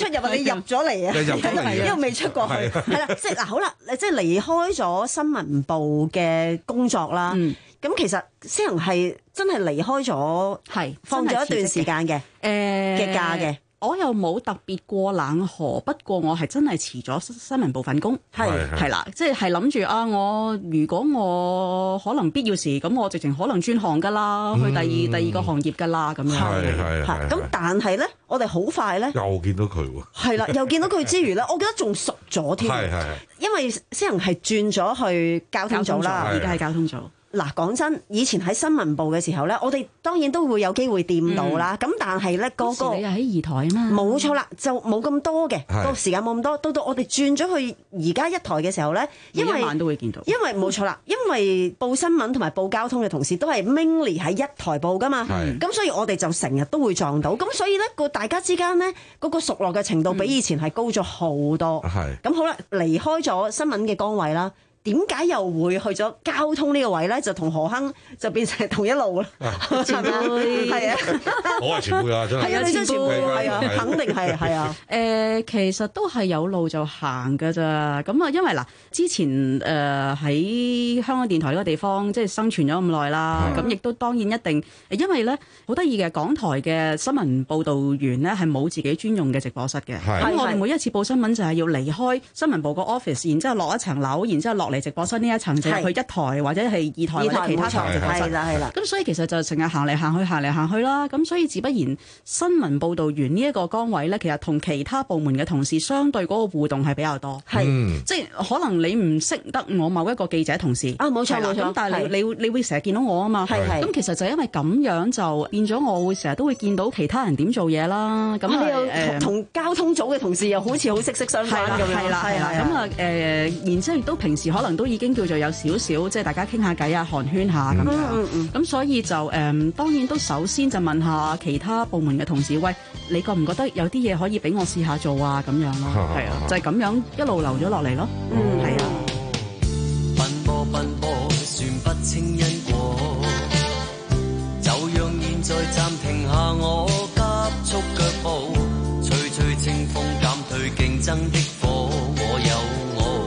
出入啊，你入咗嚟啊， 入咗嚟， 因為未出過去，係啦，即係嗱，好啦，即係離開咗新聞部嘅工作啦。嗯咁其實思恒係真係離開咗，係放咗一段時間嘅，誒嘅假嘅。 我又冇特別過冷河，不過我係真係辭咗新聞部份工，係係啦，即係諗住啊，我如果我可能必要時，咁我直情可能轉行㗎啦，去第二、嗯、第二個行業㗎啦，咁樣。 係係係。 咁但係咧，我哋好快咧， 又見到佢喎。係啦，又見到佢之餘咧，我覺得仲熟咗添。係係。因為思恒係轉咗去交通組啦， 而家係交通組。 嗱，講真，以前喺新聞部嘅時候咧，我哋當然都會有機會掂到啦。咁、嗯、但係咧，個個你又喺二台啊嘛， 冇錯啦，就冇咁多嘅個時間冇咁多。到到我哋轉咗去而家一台嘅時候咧，因為一晚都會見到， 因為冇錯啦，因為報新聞同埋報交通嘅同事都係 mainly 喺一台報噶嘛，咁所以我哋就成日都會撞到。咁所以咧，個大家之間咧嗰個熟絡嘅程度比以前係高咗好多。係咁、嗯、好啦，離開咗新聞嘅崗位啦。點解又會去咗交通呢個位咧？就同何亨就變成同一路啦，前輩係啊， 我係前輩啊，真係係啊，你真係前輩係啊，肯定係係啊。 誒，其實都係有路就行㗎咋。咁啊，因為嗱，之前誒喺香港電台呢個地方即係生存咗咁耐啦，咁亦都當然一定，因為咧好得意嘅港台嘅新聞報導員咧係冇自己專用嘅直播室嘅。咁我哋每一次報新聞就係要離開新聞部個 office， 然之後落一層樓，然之後落嚟直播室呢一層就去一台或者係二台或者其他台直播室，係啦係啦。咁所以其實就成日行嚟行去行嚟行去啦。咁所以自不然新聞報導員呢一個崗位咧，其實同其他部門嘅同事相對嗰個互動係比較多。係、嗯，即係可能你唔識得我某一個記者同事啊，冇錯冇錯。咁但係你你你會成日見到我啊嘛。係係。咁其實就因為咁樣就變咗，我會成日都會見到其他人點做嘢啦。咁啊誒，同交通組嘅同事又好似好息息相關咁樣。係啦係啦。咁啊誒，然之後亦都平時可能都已經叫做有少少，即係大家傾下偈啊，寒暄下咁樣。咁、嗯嗯嗯、所以就誒、嗯，當然都首先就問下其他部門嘅同事，喂，你覺唔覺得有啲嘢可以俾我試下做啊？咁樣咯，係啊，就係、是、咁樣一路流咗落嚟咯。嗯，係啊。奔波奔波，算不清因果，就讓現在暫停下我急速腳步，吹吹清風減退競爭的火，我有。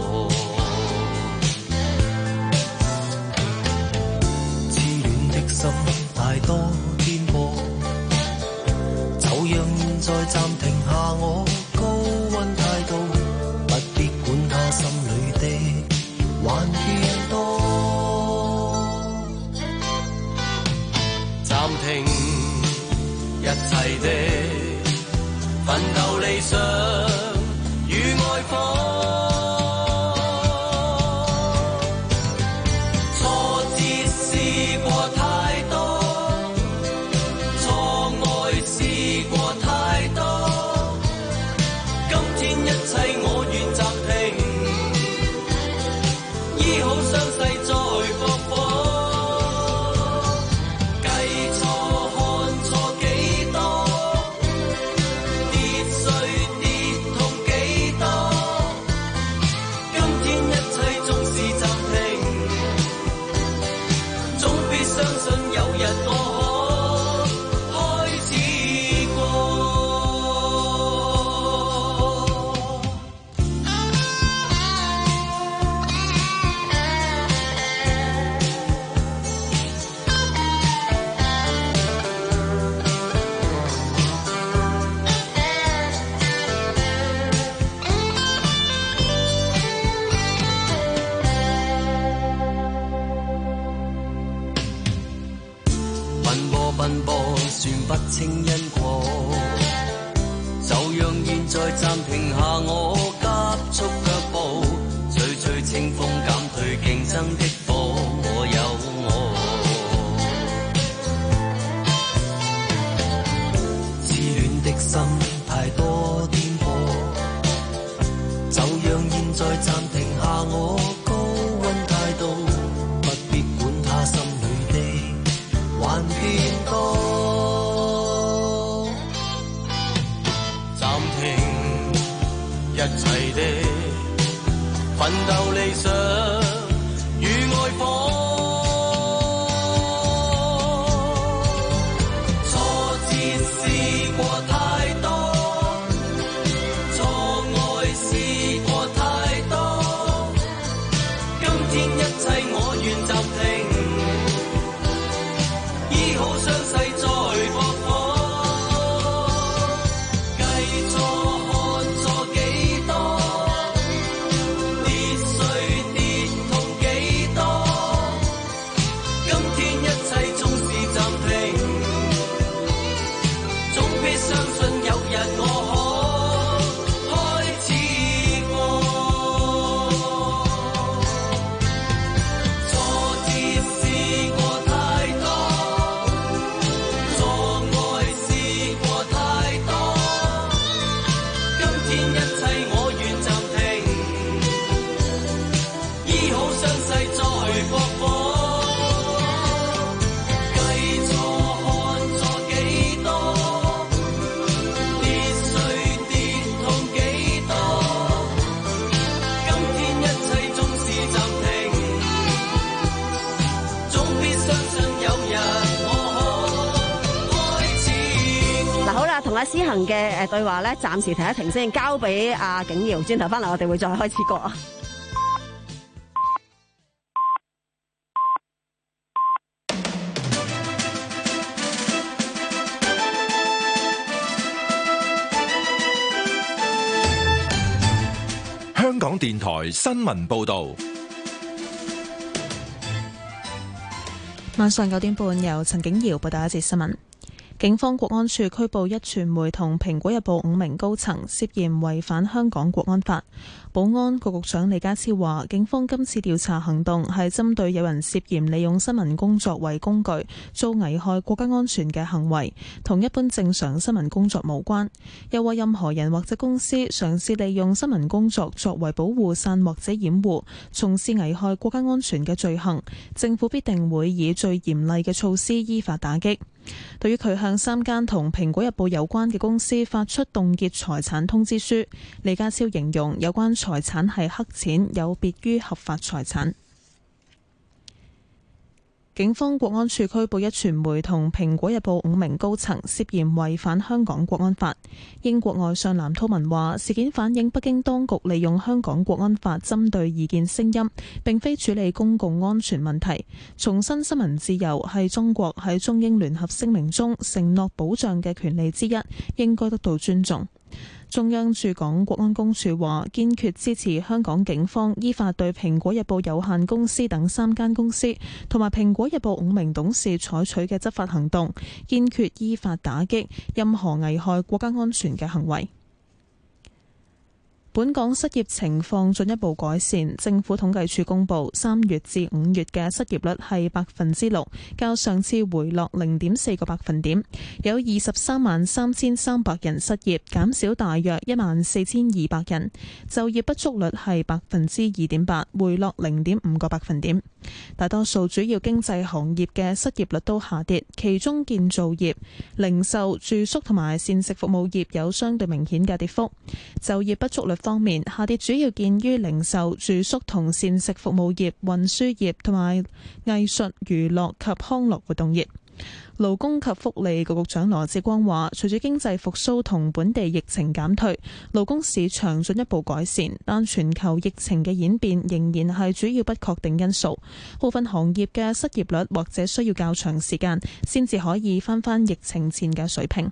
心太多顛簸，就讓現在暫停下我高溫態度，不必管他心裏的還見多。暫停一切的奮鬥理想與愛火。清因果，就讓現在暫停下我急速腳步，吹吹清風減退競爭的火，我有我。痴戀的心太多顛簸，就讓現在暫停下我高溫態度，不必管他心裏的還變多。一切的奮鬥理想與愛火，挫折試過太多， 思恒嘅誒對話咧，暫時停一停先，交俾阿景瑤，轉頭翻嚟我哋會再開始過。 香港電台新聞報道。 晚上九點半，由陳景瑤報道一節新聞。警方國安處拘捕一傳媒同蘋果日報五名高層，涉嫌違反香港國安法。保安局局長李家超話，警方今次調查行動係針對有人涉嫌利用新聞工作為工具，做危害國家安全嘅行為，同一般正常新聞工作無關。又話任何人或者公司嘗試利用新聞工作作為保護傘或者掩護，從事危害國家安全嘅罪行，政府必定會以最嚴厲嘅措施依法打擊。對於佢向三間同蘋果日報有關嘅公司發出凍結財產通知書，李家超形容有關財產係黑錢，有別於合法財產。警方國安處拘捕一傳媒同蘋果日報五名高層，涉嫌違反香港國安法。英國外相藍韜文話，事件反映北京當局利用香港國安法針對異見聲音，並非處理公共安全問題。重申新聞自由係中國喺中英聯合聲明中承諾保障嘅權利之一，應該得到尊重。中央駐港國安公署話，堅決支持香港警方依法對蘋果日報有限公司等三間公司同埋蘋果日報五名董事採取嘅執法行動，堅決依法打擊任何危害國家安全嘅行為。本港失業情況進一步改善，政府統計處公布三月至五月嘅失業率係百分之六，較上次回落零點四個百分點，有二十三萬三千三百人失業，減少大約一萬四千二百人。就業不足率係百分之二點八，回落零點五個百分點。大多數主要經濟行業嘅失業率都下跌，其中建造業、零售、住宿同埋膳食服務業有相對明顯嘅跌幅。就業不足率方面，下跌主要見於零售、住宿同膳食服務業、運輸業同埋藝術、娛樂及康樂活動業。勞工及福利局局長羅致光話，隨住經濟復甦同本地疫情減退，勞工市場進一步改善，但全球疫情嘅演變仍然係主要不確定因素。部分行業嘅失業率或者需要較長時間先至可以返返疫情前嘅水平。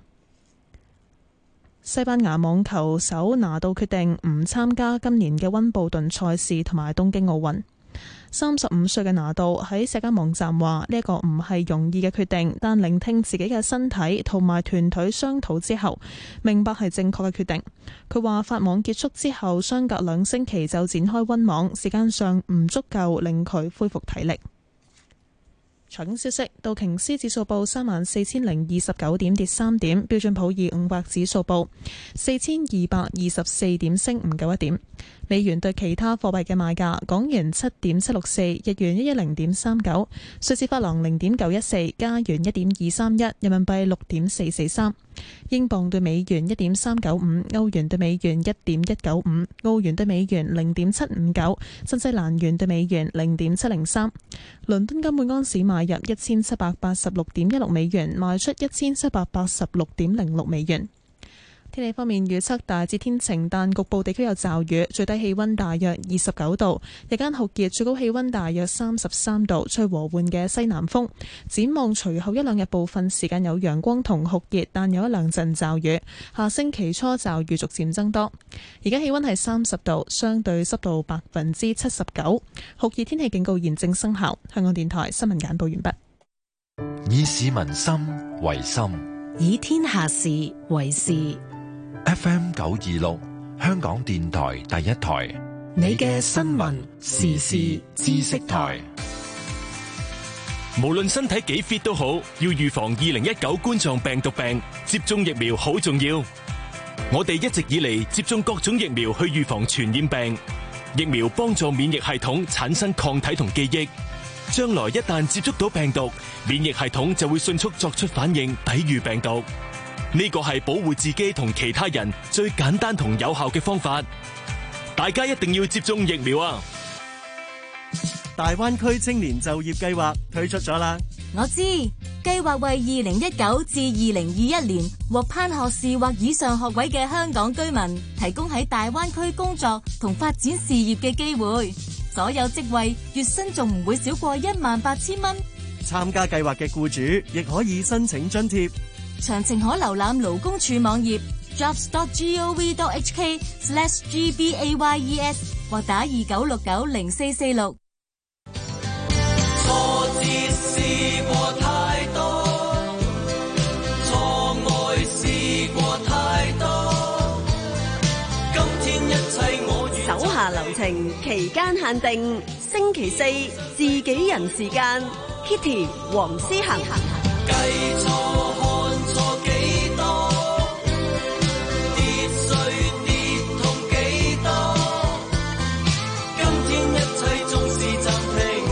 西班牙網球手拿度決定唔參加今年嘅溫布頓賽事同埋東京奧運。三十五歲嘅拿度喺社交網站話，呢一個唔係容易嘅決定，但聆聽自己嘅身體同埋團隊商討之後，明白係正確嘅決定。佢話法網結束之後，相隔兩星期就展開溫網，時間上唔足夠令佢恢復體力。財經消息，道瓊斯指數報三萬四千零二十九點，跌三點；標準普爾五百指數報四千二百二十四點，升唔夠一點。美元對其他貨幣嘅賣價：港元七點七六四，日元一一零點三九，瑞士法郎零點九一四，加元一點二三一，人民幣六點四四三，英鎊對美元一點三九五，歐元對美元一點一九五，澳元對美元零點七五九，新西蘭元對美元零點七零三。倫敦金每安士買入一千七百八十六點一六美元，賣出一千七百八十六點零六美元。天氣方面預測大致天晴，但局部地區有驟雨，最低氣溫大約二十九度，日間酷熱，最高氣溫大約三十三度，吹和緩嘅西南風。展望隨後一兩日部分時間有陽光同酷熱，但有一兩陣驟雨。下星期初驟雨逐漸增多。而家氣溫係三十度，相對濕度百分之七十九，酷熱天氣警告現正生效。香港電台新聞簡報完畢。 以市民心為心， 以天下事為事。 F M 九二六，香港電台第一台， 你嘅新聞時事知識台。 無論身體幾 fit 都好，要預防二零一九冠狀病毒病，接種疫苗好重要。我哋一直以嚟接種各種疫苗去預防傳染病，疫苗幫助免疫系統產生抗體同記憶，將來一旦接觸到病毒，免疫系統就會迅速作出反應，抵禦病毒。呢個係保護自己同其他人最簡單同有效嘅方法，大家一定要接種疫苗啊！ 大灣區青年就業計劃推出咗啦。 我知，計劃為二零一九至二零二一年獲頒學士或以上學位嘅香港居民提供喺大灣區工作同發展事業嘅機會。所有職位月薪仲唔會少過一萬八千蚊。 參加計劃嘅僱主亦可以申請津貼。 詳情可瀏覽勞工處網頁 jobs dot gov dot hk slash gbayes 或打二九六九零四四六。 挫折試過太多，錯愛試過太多，今天一切我願手下留情，期間限定，星期四自己人時間 ，Kitty 黃思恒。 計錯看錯幾多，跌碎跌痛幾多，今天一切縱是暫停，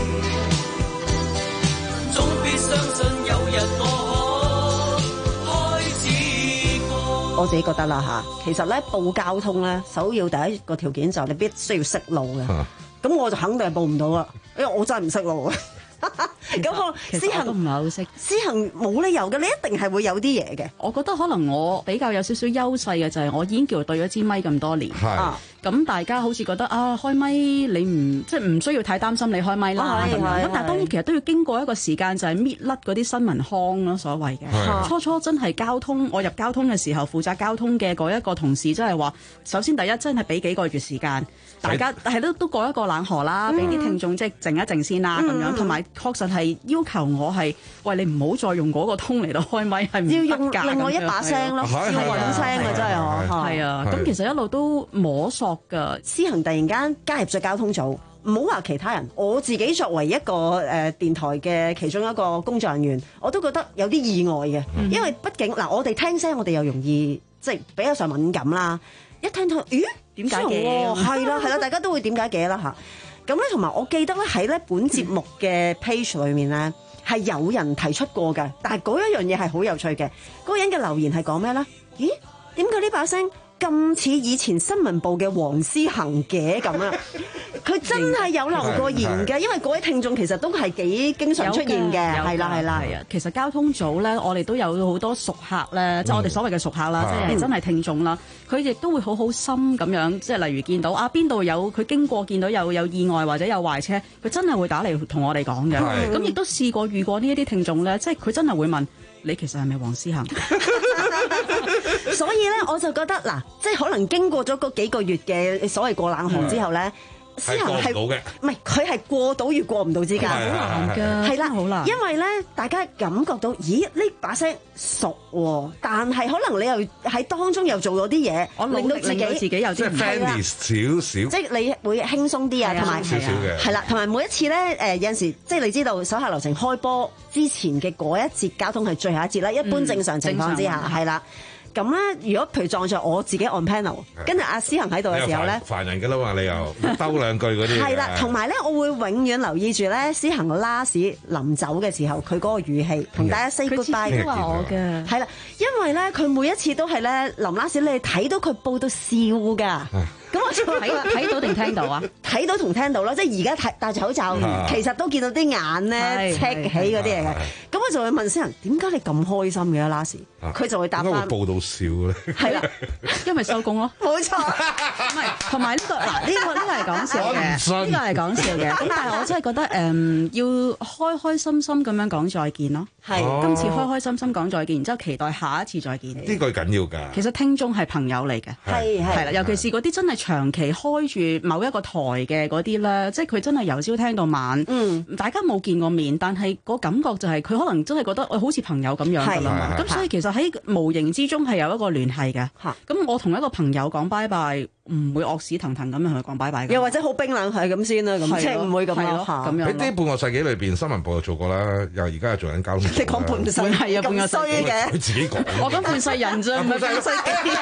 總必相信有日我可開始過。 我自己覺得啦吓，其實咧報交通咧，首要第一個條件就係你必須要識路嘅。咁、啊、我就肯定係報唔到啦，因為我真係唔識路啊。咁我思恒都唔係好識， 思恒冇理由嘅，你一定係會有啲嘢嘅。 我覺得可能我比較有少少優勢嘅就係我已經叫對咗支咪咁多年。係。咁大家好似覺得啊，開咪你唔即係唔需要太擔心你開咪啦咁樣。咁但係當然其實都要經過一個時間，就係搣甩嗰啲新聞腔咯，所謂嘅。初初真係交通，我入交通嘅時候負責交通嘅嗰一個同事，真係話，首先第一真係俾幾個月時間，大家係都都過一個冷河啦，俾啲聽眾即係靜一靜先啦咁樣。同埋確實係要求我係，喂你唔好再用嗰個通嚟到開咪，係唔得㗎。要用另外一把聲咯，要混聲嘅真係我。 係啊，咁其實一路都摸索。 思恒突然間加入咗交通組，唔好話其他人，我自己作為一個誒、呃、電台嘅其中一個工作人員，我都覺得有啲意外嘅，嗯、因為畢竟嗱，我哋聽聲，我哋又容易即係比較上敏感啦。一聽到咦點解嘅？係啦係啦，大家都會點解嘅啦嚇。咁咧同埋我記得咧喺咧本節目嘅 page 裏面咧係有人提出過嘅，但係嗰一樣嘢係好有趣嘅。嗰、嗰個人嘅留言係講咩咧？咦點解呢把聲咁似以前新聞部嘅黃思恒嘅咁啊？佢真係有留過言嘅，因為嗰位聽眾其實都係幾經常出現嘅，係啦係啦。係啊， 其實交通組咧，我哋都有好多熟客咧，即係、嗯、我哋所謂嘅熟客啦，即係、嗯、真係聽眾啦。佢亦都會好好心咁樣，即係例如見到啊邊度有佢經過，見到有有意外或者有壞車，佢真係會打嚟同我哋講嘅。咁亦都試過遇過呢一啲聽眾咧，即係佢真係會問你其實係咪黃思恒？ 所以咧，我就覺得嗱，即係可能經過咗嗰幾個月嘅所謂過冷河之後咧。思恒係唔係佢係過到與過唔到之間，好難㗎，係啦，好難。因為咧，大家感覺到，咦呢把聲熟喎，但係可能你又喺當中又做咗啲嘢，令到自己自己有啲唔係啦， 少少， 即係你會輕鬆啲啊，同埋少少嘅，係啦， 同埋每一次咧，誒有陣時即係你知道手下留情開波之前嘅嗰一節交通係最後一節啦，一般正常情況之下係啦。咁咧，如果譬如撞著我自己 on panel，跟住阿思恒喺度嘅時候咧， 煩人㗎啦嘛，你又兜兩句嗰啲。係啦， 同埋咧，我會永遠留意住咧，思恒 last 臨走嘅時候，佢嗰個語氣，同大家 say goodbye。佢都話我嘅。係啦，因為咧，佢每一次都係咧臨 last，你睇到佢報到笑㗎。咁我就睇睇到定聽到啊？睇到同聽到咯，即係而家睇戴住口罩，其實都見到啲眼咧赤起嗰啲嘢嘅。咁我就會問思恒：點解你咁開心嘅 last？佢就會答翻。 點解會報到笑咧？ 係啦， 因為收工咯。冇錯，唔係同埋呢個嗱，呢個呢個係講笑嘅，呢個係講笑嘅。咁但係我真係覺得誒，要開開心心咁樣講再見咯。係，今次開開心心講再見，然之後期待下一次再見。 呢個緊要㗎。其實聽眾係朋友嚟嘅，係係啦，尤其是嗰啲真係長期開住某一個台嘅嗰啲咧，即係佢真係由朝聽到晚，嗯，大家冇見過面，但係個感覺就係佢可能真係覺得好似朋友咁樣㗎啦嘛。咁所以其實喺無形之中係有一個聯繫嘅。咁我同一個朋友講拜拜，唔會惡屎騰騰咁樣同佢講拜拜。 又或者好冰冷係咁先啦，咁即係唔會咁咯。咁樣喺呢半個世紀裏邊，新聞部就做過啦，又而家又做緊交通。 你講半世係啊，半個世紀嘅， 佢自己講。 我講半世人啫，唔係半世紀。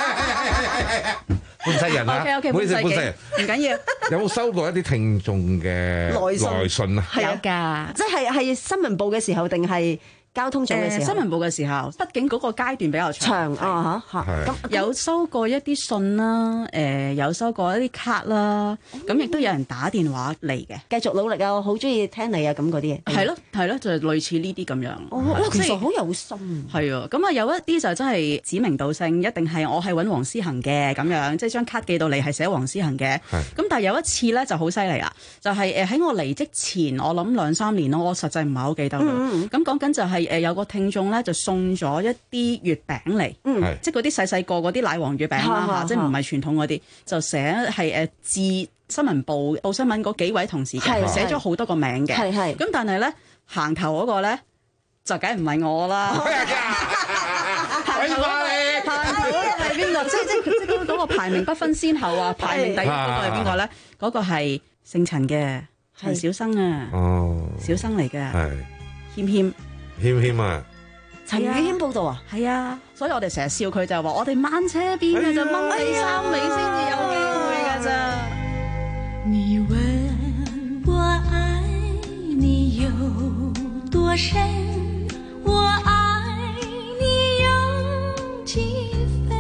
半世人啊，唔好意思，半世人唔緊要。 有冇收過一啲聽眾嘅來信啊？ 係有㗎，即係係新聞部嘅時候定係交通組嘅時候， 呃、新聞部嘅時候，畢竟嗰個階段比較長， 長啊嚇嚇， 咁有收過一啲信啦，誒、呃、有收過一啲卡啦，咁亦都有人打電話嚟嘅， 繼續努力啊！我好中意聽你啊咁嗰啲嘢， 係咯係咯，就係、是、類似呢啲咁樣。 哦，其實好有心。 係啊，咁啊有一啲就真係指名道姓，一定係我係揾黃思恒嘅咁樣，即係張卡寄到嚟係寫黃思恒嘅。咁但係有一次咧就好犀利啦，就係誒喺我離職前，我諗兩三年咯，我實際唔係好記得啦。咁講緊就係、是。誒有個聽眾咧就送咗一啲月餅嚟，嗯、即係嗰啲細細個嗰啲奶黃月餅啦嚇，即係唔係傳統嗰啲，就寫係誒致新聞部報新聞嗰幾位同事嘅，寫咗好多個名嘅，咁但係咧行頭嗰個咧就梗係唔係我啦。行頭嗰個行頭嗰個係邊個？即係即係即係嗰個排名不分先後啊！排名第一嗰個係邊個咧？嗰個係姓陳嘅陳小生啊，哦，小生嚟嘅，謙謙。 謙謙啊， 陳宇謙報道啊， 係啊，所以我哋成日笑佢就係話我哋掹車邊嘅就掹你三尾先至有機會㗎咋。 你問我愛你有多深，我愛你有幾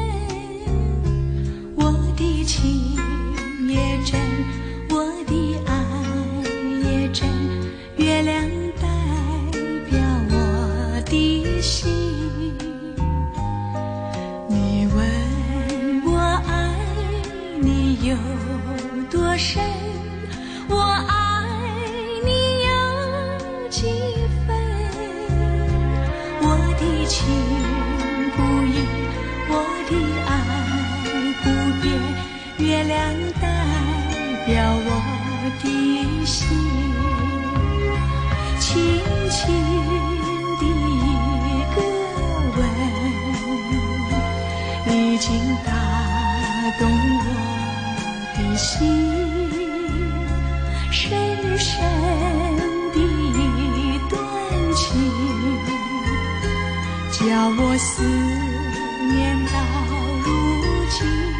分，我的情也真，我的愛也真，月亮的心，你問我愛你有多深，我愛你有幾分，我的情不移，我的愛不變，月亮代表我的心，輕輕已經打動我的心，深深的一段情，叫我思念到如今。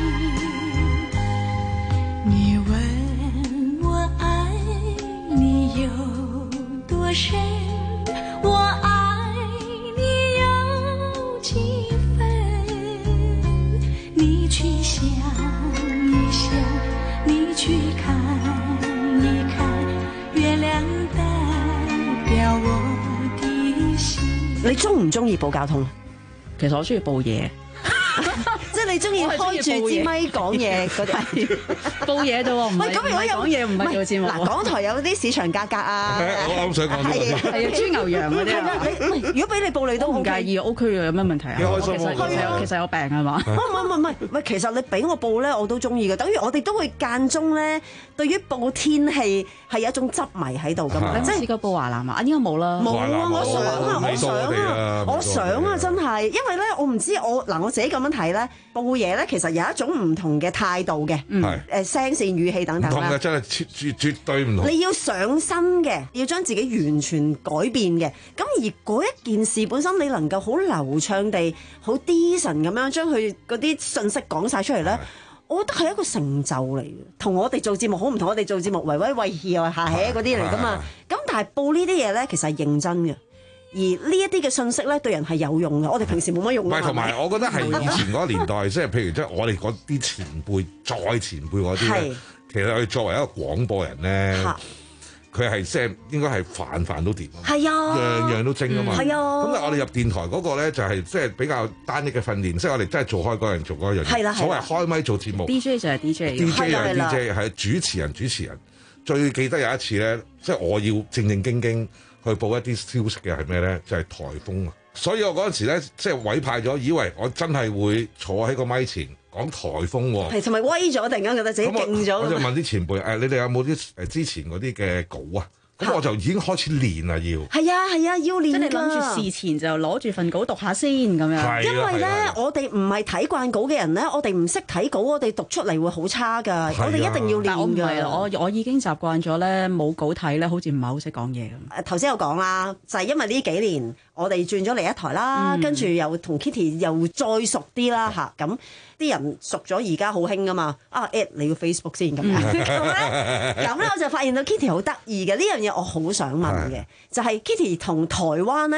你問我愛你有多深，我愛你有幾分，你去想一想，你去看一看，月亮代表我的心。 你中唔中意報交通？ 其實我中意報嘢。 即係你中意開住支咪講嘢嗰啲， 報嘢啫喎。唔係咁，如果有講嘢唔係做節目。 嗱，港台有啲市場價格啊， 我啱想講係啊， 係啊，豬牛羊嗰啲。 如果俾你報，你都唔介意 ，O K 嘅，有咩問題啊？ 幾開心其實有其實有病係嘛？ 唔唔唔唔唔，其實你俾我報咧，我都中意嘅。等於我哋都會間中咧，對於報天氣係有一種執迷喺度㗎嘛。 你試過報華南啊？應該冇啦。 冇啊！我想啊，我想啊，我想啊，真係，因為咧，我唔知我嗱我自己咁樣睇咧。報嘢咧，其實有一種唔同嘅態度嘅，誒聲線語氣等等啦。唔同嘅真係絕絕絕對唔同。你要上身嘅，要將自己完全改變嘅。咁而嗰一件事本身，你能夠好流暢地、好 decent 咁樣將佢嗰啲信息講晒出嚟咧，我覺得係一個成就嚟嘅。同我哋做節目好唔同，我哋做節目維維維氣又下起嗰啲嚟噶嘛。咁但係報呢啲嘢咧，其實係認真嘅。而呢一啲嘅信息咧，對人係有用嘅。我哋平時冇乜用。唔係，同埋我覺得係以前嗰個年代，即係譬如即係我哋嗰啲前輩、再前輩嗰啲咧，其實佢作為一個廣播人咧，佢係即係應該係飯飯都掂，係啊，樣樣都精啊嘛。係啊。咁但係我哋入電台嗰個咧，就係即係比較單一嘅訓練，即係我哋真係做開嗰樣做嗰樣。係啦。所謂開咪做節目 ，D J 就係 D J，D J 就係 D J，係主持人主持人。最記得有一次咧，即係我要正正經經去報一啲消息嘅係咩咧？就係、是、颱風啊！所以我嗰陣時咧，即係委派咗，以為我真係會坐喺個咪前講颱風喎。係，同埋威咗，突然間覺得自己勁咗。我就問啲前輩誒、哎，你哋有冇啲誒之前嗰啲嘅稿啊？咁我就已經開始練啦，要係啊係啊，要練。即係你諗住事前就攞住份稿讀下先咁樣。因為咧，我哋唔係睇慣稿嘅人咧，我哋唔識睇稿，我哋讀出嚟會好差㗎。我哋一定要練㗎。我唔係，我我已經習慣咗咧，冇稿睇咧，好似唔係好識講嘢咁。誒頭先有講啦，就係因為呢幾年我哋轉咗嚟一台啦，跟住又同 Kitty 又再熟啲啦嚇，咁啲人熟咗而家好興㗎嘛。啊 at 你個 Facebook 先咁樣，咁咧我就發現到 Kitty 好得意嘅呢樣嘢。我好想問嘅就係 Kitty 同台灣咧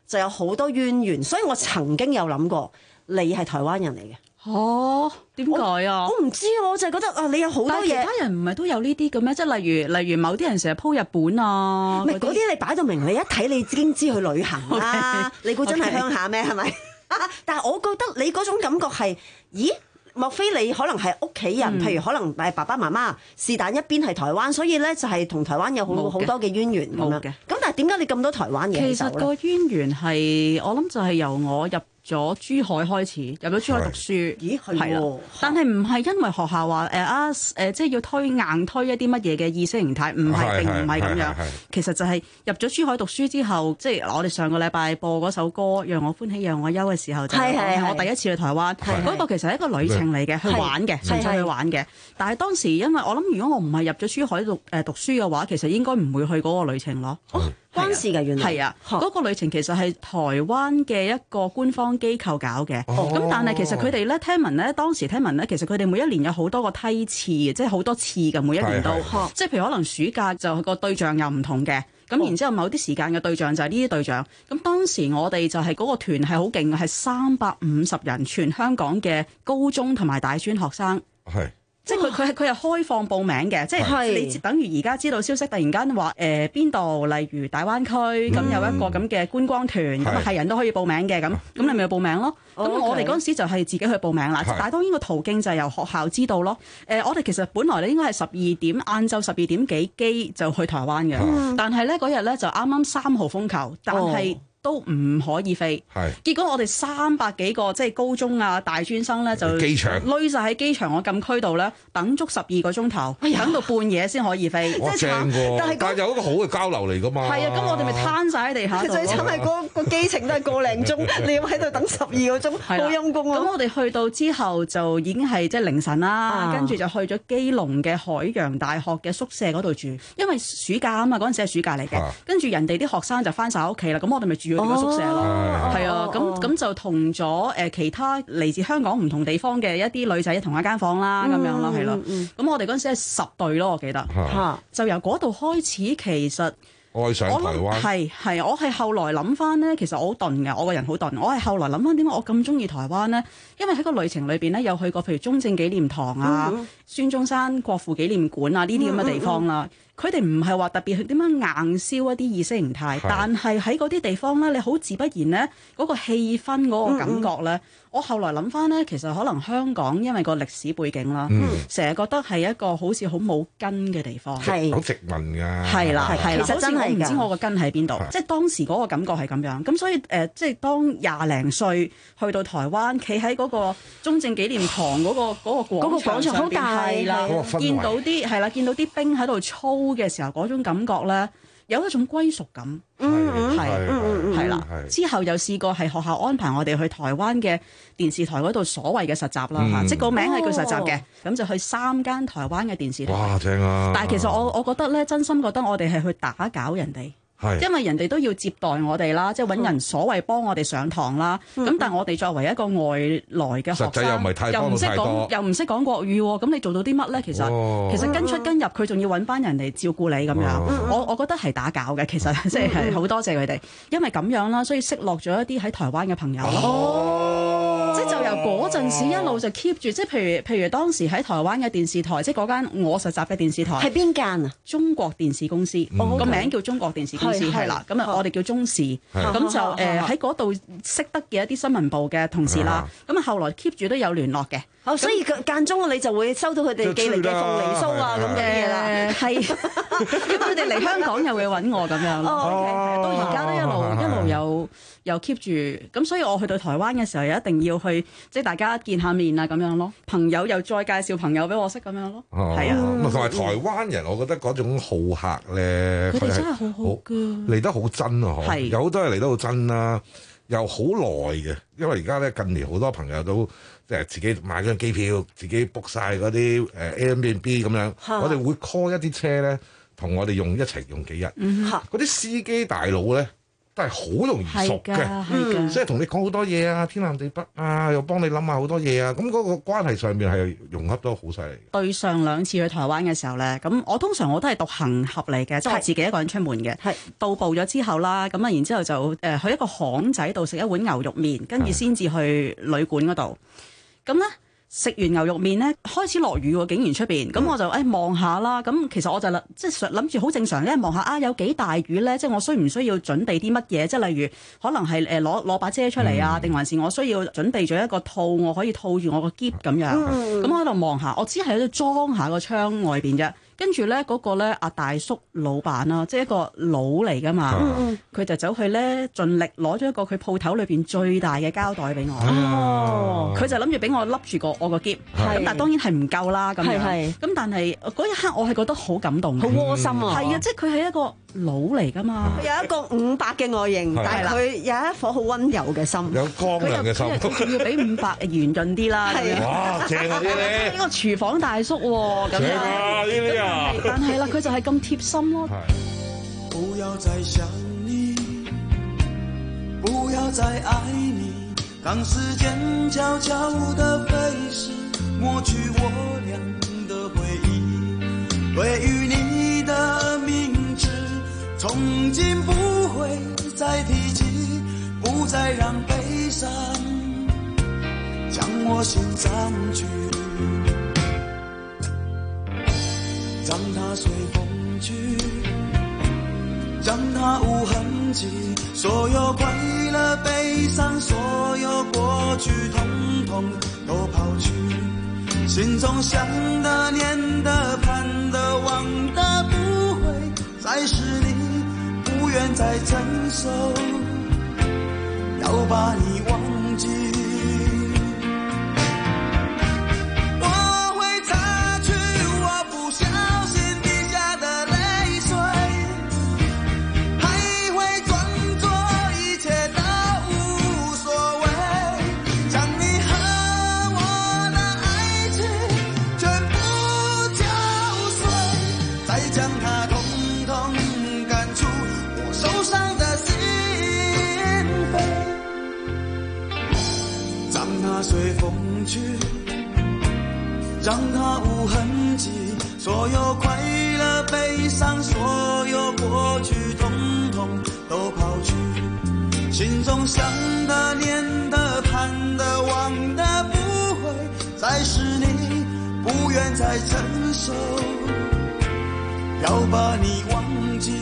就有好多淵源，所以我曾經有諗過你係台灣人嚟嘅。 哦，點解啊？ 我唔知啊，我就係覺得啊，你有好多嘢。 其他人唔係都有呢啲嘅咩？即係例如例如某啲人成日 po 日本啊， 唔係嗰啲你擺到明，你一睇你已經知去旅行啦。Okay, 你估真係鄉下咩？係咪？但係我覺得你嗰種感覺係，咦？莫非你可能係屋企人？嗯、譬如可能係爸爸媽媽是但一邊係台灣，所以咧就係同台灣有好好多嘅淵源咁樣嘅。咁但係點解你咁多台灣嘢？ 其實個淵源係我諗就係由我入咗珠海開始，入咗珠海讀書。咦，係啦，但係唔係因為學校話誒啊誒，即係要推硬推一啲乜嘢嘅意識形態，唔係並唔係咁樣。其實就係入咗珠海讀書之後，即係我哋上個禮拜播嗰首歌《讓我歡喜讓我憂》嘅時候，就係我第一次去台灣。嗰個其實係一個旅程嚟嘅，去玩嘅，純粹去玩嘅。但係當時因為我諗，如果我唔係入咗珠海讀誒讀書嘅話，其實應該唔會去嗰個旅程咯。 關事㗎，原來係啊，嗰個旅程其實係台灣嘅一個官方機構搞嘅。咁但係其實佢哋咧聽聞咧，當時聽聞咧，其實佢哋每一年有好多個梯次，即係好多次嘅，每一年都，即係譬如可能暑假就個對象又唔同嘅。咁然之後某啲時間嘅對象就係呢啲對象。咁當時我哋就係嗰個團係好勁嘅，係三百五十人，全香港嘅高中同埋大專學生。係。即係佢佢係佢係開放報名嘅，即係你等於而家知道消息，突然間話誒邊度，例如大灣區咁、嗯、有一個咁嘅觀光團，咁啊係人都可以報名嘅，咁咁你咪去報名咯。咁、哦、我哋嗰陣時就係自己去報名啦。但係當然個途徑就係由學校知道咯。誒、呃，我哋其實本來咧應該係十二點晏晝十二點幾機就去台灣嘅，嗯、但係咧嗰日咧就啱啱三號風球，但係，哦都唔可以飛，結果我哋三百幾個即係高中啊大專生咧就累晒喺機場個禁區度咧等足十二個鐘頭，等到半夜先可以飛。 哇，正喎！但係但係有一個好嘅交流嚟㗎嘛。係啊，咁我哋咪攤晒喺地下度。 最慘係嗰個機程都係個零鐘，你要喺度等十二個鐘，好陰功啊！ 咁我哋去到之後就已經係即係凌晨啦，跟住就去咗基隆嘅海洋大學嘅宿舍嗰度住，因為暑假啊嘛，嗰陣時係暑假嚟嘅。跟住人哋啲學生就翻晒屋企啦，咁我哋咪住咗個宿舍咯，係啊，咁咁就同咗誒其他嚟自香港唔同地方嘅一啲女仔同一間房啦，咁樣咯，係咯。咁我哋嗰陣時係十對咯，我記得，就由嗰度開始，其實愛上台灣， 係係，我係後來諗翻咧，其實我好鈍嘅，我個人好鈍。我係後來諗翻點解我咁中意台灣咧？因為喺個旅程裏邊咧，有去過譬如中正紀念堂啊、孫中山國父紀念館啊呢啲咁嘅地方啦。佢哋唔係話特別去點樣硬銷一啲意識形態，但係喺嗰啲地方咧，你好自不然咧，嗰個氣氛嗰個感覺咧，嗯嗯我後來諗翻咧，其實可能香港因為個歷史背景啦，成日、嗯、覺得係一個好似好冇根嘅地方， 係好殖民㗎， 係啦係啦， 其實真係唔知我個根喺邊度，即係當時嗰個感覺係咁樣，咁所以誒、呃，即係當廿零歲去到台灣，企喺嗰個中正紀念堂嗰、嗰個嗰、嗰個廣場上邊，係啦，見到啲係啦，見到啲兵喺度操嘅時候，嗰種感覺咧，有一種歸屬感。嗯，係，係啦。之後又試過係學校安排我哋去台灣嘅電視台嗰度所謂嘅實習啦嚇，嗯、即係個名係叫實習嘅，咁、哦、就去三間台灣嘅電視台。 哇，正啊！ 但係其實我我覺得咧，真心覺得我哋係去打攪人哋。因為人哋都要接待我哋啦，即係揾人所謂幫我哋上堂啦。咁、嗯、但係我哋作為一個外來嘅學生，又唔識講又唔識講國語喎，咁你做到啲乜咧？其實、哦、其實跟出跟入，佢仲要揾班人嚟照顧你咁樣。哦、我我覺得係打攪嘅，其實即係係好多謝佢哋，因為咁樣啦，所以識落咗一啲喺台灣嘅朋友咯。哦、即係就由嗰陣時一路就 keep 住，即係譬如譬如當時喺台灣嘅電視台，即係嗰間我實習嘅電視台係邊間啊？ 中國電視公司，個、嗯、名叫中國電視公司。係啦，咁啊，我哋叫中視，咁就誒喺嗰度識得嘅一啲新聞部嘅同事啦，咁啊後來 keep 住都有聯絡嘅。 哦，所以間中你就會收到佢哋寄嚟嘅鳳梨酥啊咁嘅嘢啦，係， 咁佢哋嚟香港又會揾我咁樣咯。哦，到而家都一路一路有有 keep 住，咁所以我去到台灣嘅時候，又一定要去即係大家見下面啊咁樣咯。朋友又再介紹朋友俾我識咁樣咯。係啊， 同埋台灣人，我覺得嗰種好客咧， 佢哋真係好好㗎， 嚟得好真啊！嗬，有好多人嚟得好真啦，又好耐嘅。因為而家咧近年好多朋友都即係自己買張機票，自己 book 晒嗰啲誒 Airbnb 咁樣，我哋會 call 一啲車咧，同我哋用一齊用幾日。嗰啲司機大佬咧， 都係好容易熟嘅， 嗯、 即係同你講好多嘢啊，天南地北啊，又幫你諗下好多嘢啊，咁嗰個關係上面係融合得好犀利。 對上兩次去台灣嘅時候咧，咁我通常我都係獨行俠嚟嘅，即係我自己一個人出門嘅。係到埗咗之後啦，咁啊然之後就誒去一個巷仔度食一碗牛肉麵，跟住先至去旅館嗰度。咁咧。食完牛肉麵咧，開始落雨喎，竟然出邊，咁我就誒望下啦。咁其實我就諗，即係諗住好正常咧，望下啊有幾大雨咧，即係我需唔需要準備啲乜嘢？即係例如可能係誒攞攞把遮出嚟啊，定、嗯、還是我需要準備咗一個套，我可以套住我個篋咁樣。咁、嗯、我喺度望下，我只係喺度裝下個窗外邊啫。跟住咧嗰個咧阿大叔老闆啦，即係一個佬嚟噶嘛，佢、嗯、就走去咧盡力攞咗一個佢鋪頭裏邊最大嘅膠袋俾我。哦，佢就諗住俾我笠住個我個篋，咁但係當然係唔夠啦咁樣。咁但係嗰一刻我係覺得好感動，好窩心啊！係啊，即係佢係一個佬嚟噶嘛， 佢有一個五百嘅外形，但係佢有一顆好溫柔嘅心， 有光亮嘅心。 佢要俾五百圓潤啲啦。 哇，正啊呢啲！ 呢個廚房大叔喎，咁樣呢啲啊！ 但係啦，佢就係咁貼心咯。 不要再想你，不要再愛你，當時間悄悄地飛逝，抹去我倆的回憶。對於你的名字，從今不會再提起，不再讓悲傷將我心佔據。讓它隨風去，讓它無痕跡，所有快樂悲傷，所有過去統統都拋去，心中想的念的盼的望的不會再是你，不願再承受，要把你忘記。隨風去，讓它無痕跡，所有快樂悲傷，所有過去統統都拋去，心中想的念的盼的望的不會再是你，不願再承受，要把你忘記。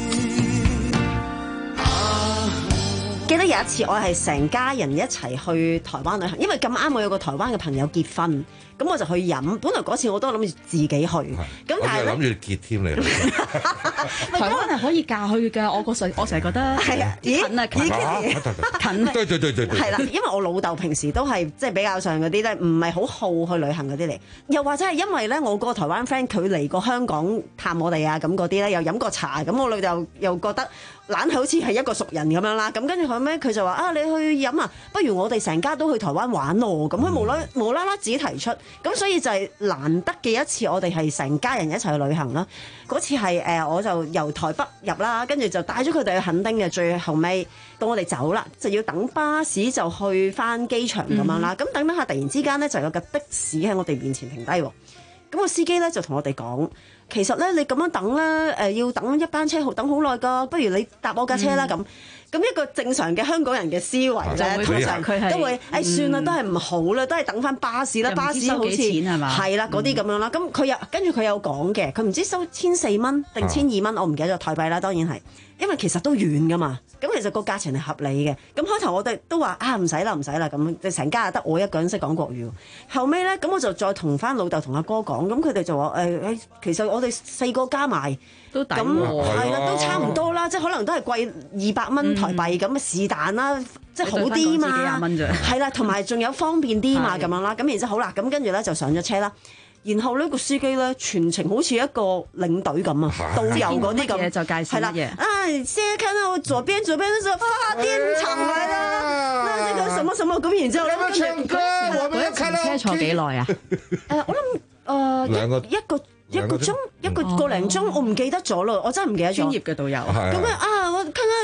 記得有一次我係成家人一齊去台灣旅行，因為咁啱我有個台灣嘅朋友結婚，咁我就去飲。本來嗰次我都諗住自己去，咁但係諗住結添你。 台灣係可以嫁去㗎，我個成我成日覺得係啊，近啊近近， 對對對對對。 係啦，因為我老豆平時都係即係比較上嗰啲咧，唔係好好去旅行嗰啲嚟，又或者係因為咧我個台灣 friend 佢嚟過香港探我哋啊，咁嗰啲咧又飲過茶，咁我老豆又覺得懶係好似係一個熟人咁樣啦，咁跟住後尾佢就話啊，你去飲啊，不如我哋成家都去台灣玩咯，咁佢無啦無啦啦自己提出，咁所以就係難得嘅一次，我哋係成家人一齊去旅行啦。嗰次係誒，我就由台北入啦，跟住就帶咗佢哋去墾丁嘅，最後尾到我哋走啦，就要等巴士就去翻機場咁樣啦。咁、嗯、等等下，突然之間咧就有架的士喺我哋面前停低喎。咁個司機咧就同我哋講，其實咧你咁樣等咧，誒要等一班車，等好耐噶，不如你搭我架車啦咁。咁、嗯、一個正常嘅香港人嘅思維咧，通常佢都會誒、哎、算啦，都係唔好啦，都係等翻巴士啦。巴士好似係啦，嗰啲咁樣啦。咁佢又跟住佢有講嘅，佢唔知收千四蚊定千二蚊，我唔記得咗台幣啦。當然係，因為其實都遠噶嘛。咁其實個價錢係合理嘅。咁開頭我哋都話啊唔使啦唔使啦咁，成家得我一個人識講國語。後尾咧，咁我就再同翻老豆同阿哥講，咁佢哋就話誒誒，其實我哋四個加埋都抵喎， 係啦，都差唔多啦，即係可能都係貴二百蚊台幣咁啊，是但啦，即係好啲嘛，幾廿蚊啫，係啦，同埋仲有方便啲嘛咁樣啦。咁然之後好啦，咁跟住咧就上咗車啦。然後呢個司機咧全程好似一個領隊咁啊，導遊嗰啲咁，就介紹乜嘢？啊，先看到左邊左邊嗰個發電廠嚟啦，那這個什麼什麼咁，然之後咧跟住嗰一程車坐幾耐啊？誒，我諗誒一一個。一個鐘一個個零鐘，我唔記得咗咯，我真係唔記得咗。專業嘅導遊咁啊！啊，我看看右邊，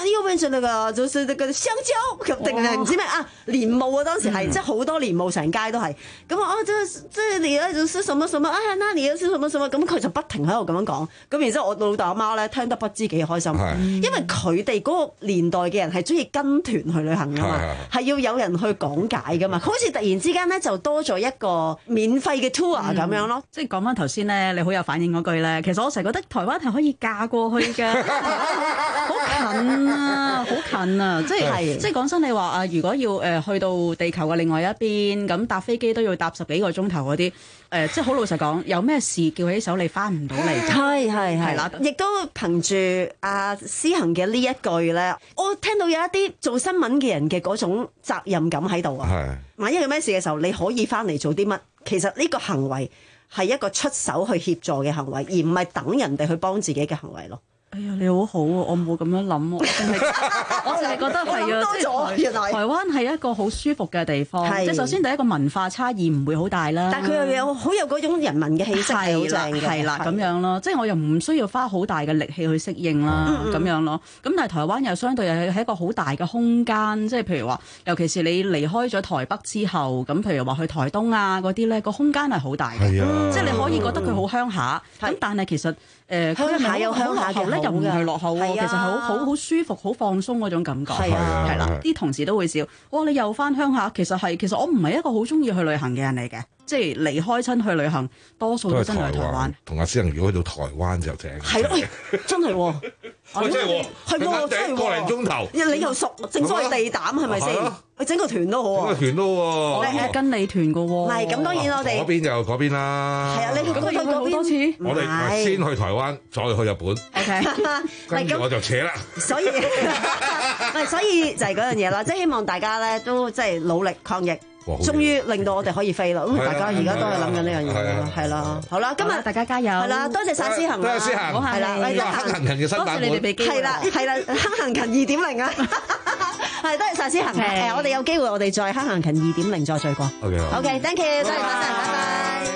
呢個咩出嚟㗎？就是嗰個香蕉，定係唔知咩啊？蓮霧啊，當時係、嗯、即係好多蓮霧，成街都係。咁啊，即係即係你咧就什麼什麼啊，那你有什麼什麼，咁佢就不停喺度咁樣講。咁然之後我老豆阿媽咧聽得不知幾開心，因為佢哋嗰個年代嘅人係中意跟團去旅行㗎嘛，係要有人去講解㗎嘛。佢好似突然之間咧就多咗一個免費嘅 tour 咁、嗯、樣咯。 即係講翻頭先咧，你好有反應嗰句咧，其實我成日覺得台灣係可以嫁過去嘅，好近啊，好近啊！即係即係講真，你話啊，如果要誒、呃、去到地球嘅另外一邊，咁搭飛機都要搭十幾個鐘頭嗰啲。誒、呃，即係好老實講，有咩事叫起手你翻唔到嚟？ 係係係啦，亦都憑住阿思恒嘅呢一句咧，我聽到有一啲做新聞嘅人嘅嗰種責任感喺度啊。係，萬一有咩事嘅時候，你可以翻嚟做啲乜？其實呢個行為係一個出手去協助嘅行為，而唔係等人哋去幫自己嘅行為咯。 哎呀，你好好啊！我冇咁樣諗，我淨係我淨係覺得係啊，即係原來台灣係一個好舒服嘅地方。即係首先第一個文化差異唔會好大啦， 但係佢又有好有嗰種人民嘅氣息係好正嘅， 係啦咁樣咯。即係我又唔需要花好大嘅力氣去適應啦，咁、嗯、樣咯。咁但係台灣又相對係係一個好大嘅空間，即係譬如話，尤其是你離開咗台北之後，咁譬如話去台東啊嗰啲咧，個空間係好大嘅，嗯、即係你可以覺得佢好鄉下，咁、嗯、但係其實誒鄉下有鄉下嘅又唔係落後喎，其實係好好好舒服、好放鬆嗰種感覺。係啊，係啦，啲同事都會笑，哇！你又翻鄉下，其實係其實我唔係一個好中意去旅行嘅人嚟嘅，即係離開親去旅行，多數都真係去台灣。同阿思恒如果去到台灣就正。 係咯，真係喎， 真係喎，係喎，真係喎，個零鐘頭。你又熟，正所謂地膽係咪先？去整個團都好啊， 整個團都喎， 我係跟你團嘅喎。 唔係咁，當然我哋嗰邊就嗰邊啦。 係啊，你咁去過好多次。 我哋先去台灣，再去日本。OK，跟住我就扯啦。所以， 唔係，所以就係嗰樣嘢啦，即係希望大家咧都即係努力抗疫。終於令到我哋可以飛啦！咁大家而家都係諗緊呢樣嘢，係啦，好啦，今日大家加油，係啦，多謝晒思恒，多謝思恒，係啦，呢個坑行勤嘅新版本， 係啦，係啦，坑行勤二點零啊，係多謝晒思恒，誒，我哋有機會我哋再坑行勤二點零再聚過，OK，OK，thank you，多謝晒，拜拜。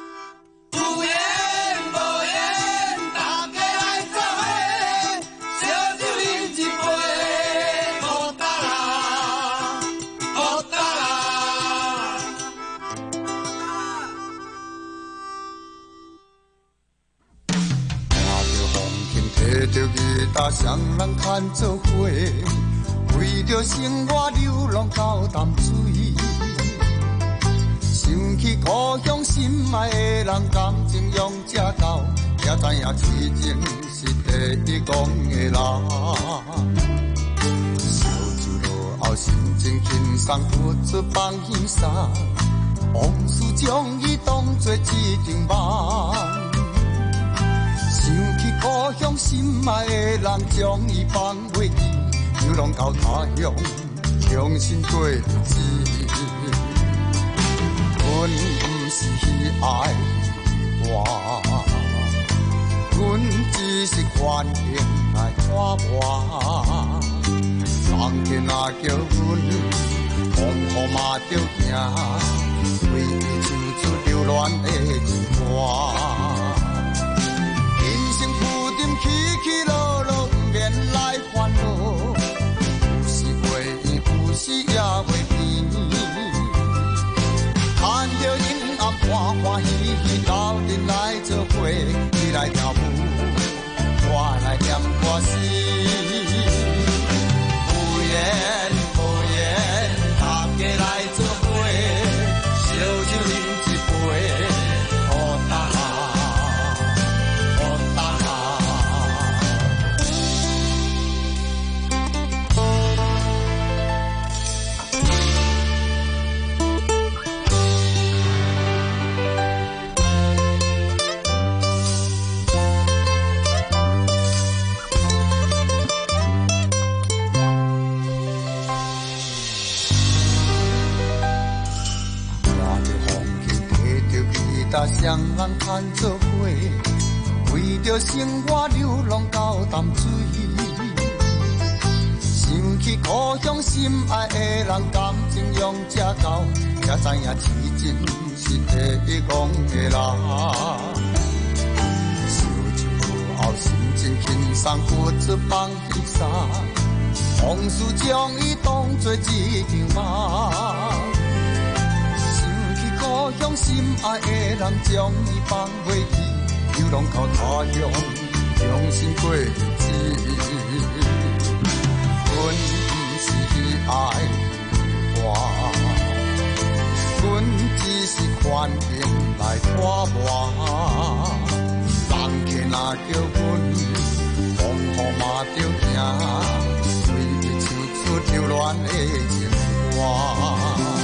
着吉他双人牵做伙，为着生活流浪到淡水。想起故乡心爱的人，感情用这到，才知影痴情是第一讲的人。烧酒落后，心情轻松，付出放轻松，往事将伊当作一场梦。想起故乡心爱的人，将伊放袂记，流浪到他乡，重新过日子。阮不是去爱我，阮只是愿意来看我。人天若叫阮，风雨嘛着行，为伊唱出流恋的情歌。起起落落，不免来烦恼。有时会圆，有时也会变。看着阴暗欢欢喜喜，斗阵来做伙，你来跳舞，我来念歌词。有缘无缘，大家来做伙，烧酒饮一杯，好大。双人牵做伙，为着生活流浪到淡水。想起故乡心爱的人，感情用这到，才知影痴情是第一讲的人。烧酒后心情轻松，付出放轻松， 往事將伊當作一場夢，想起故鄉心愛的人，將伊放袂記，流浪到他鄉，重新過日子。阮不是愛我，阮只是環境來拖磨，人客若叫阮，風雨嘛着驚。流亂的情歌。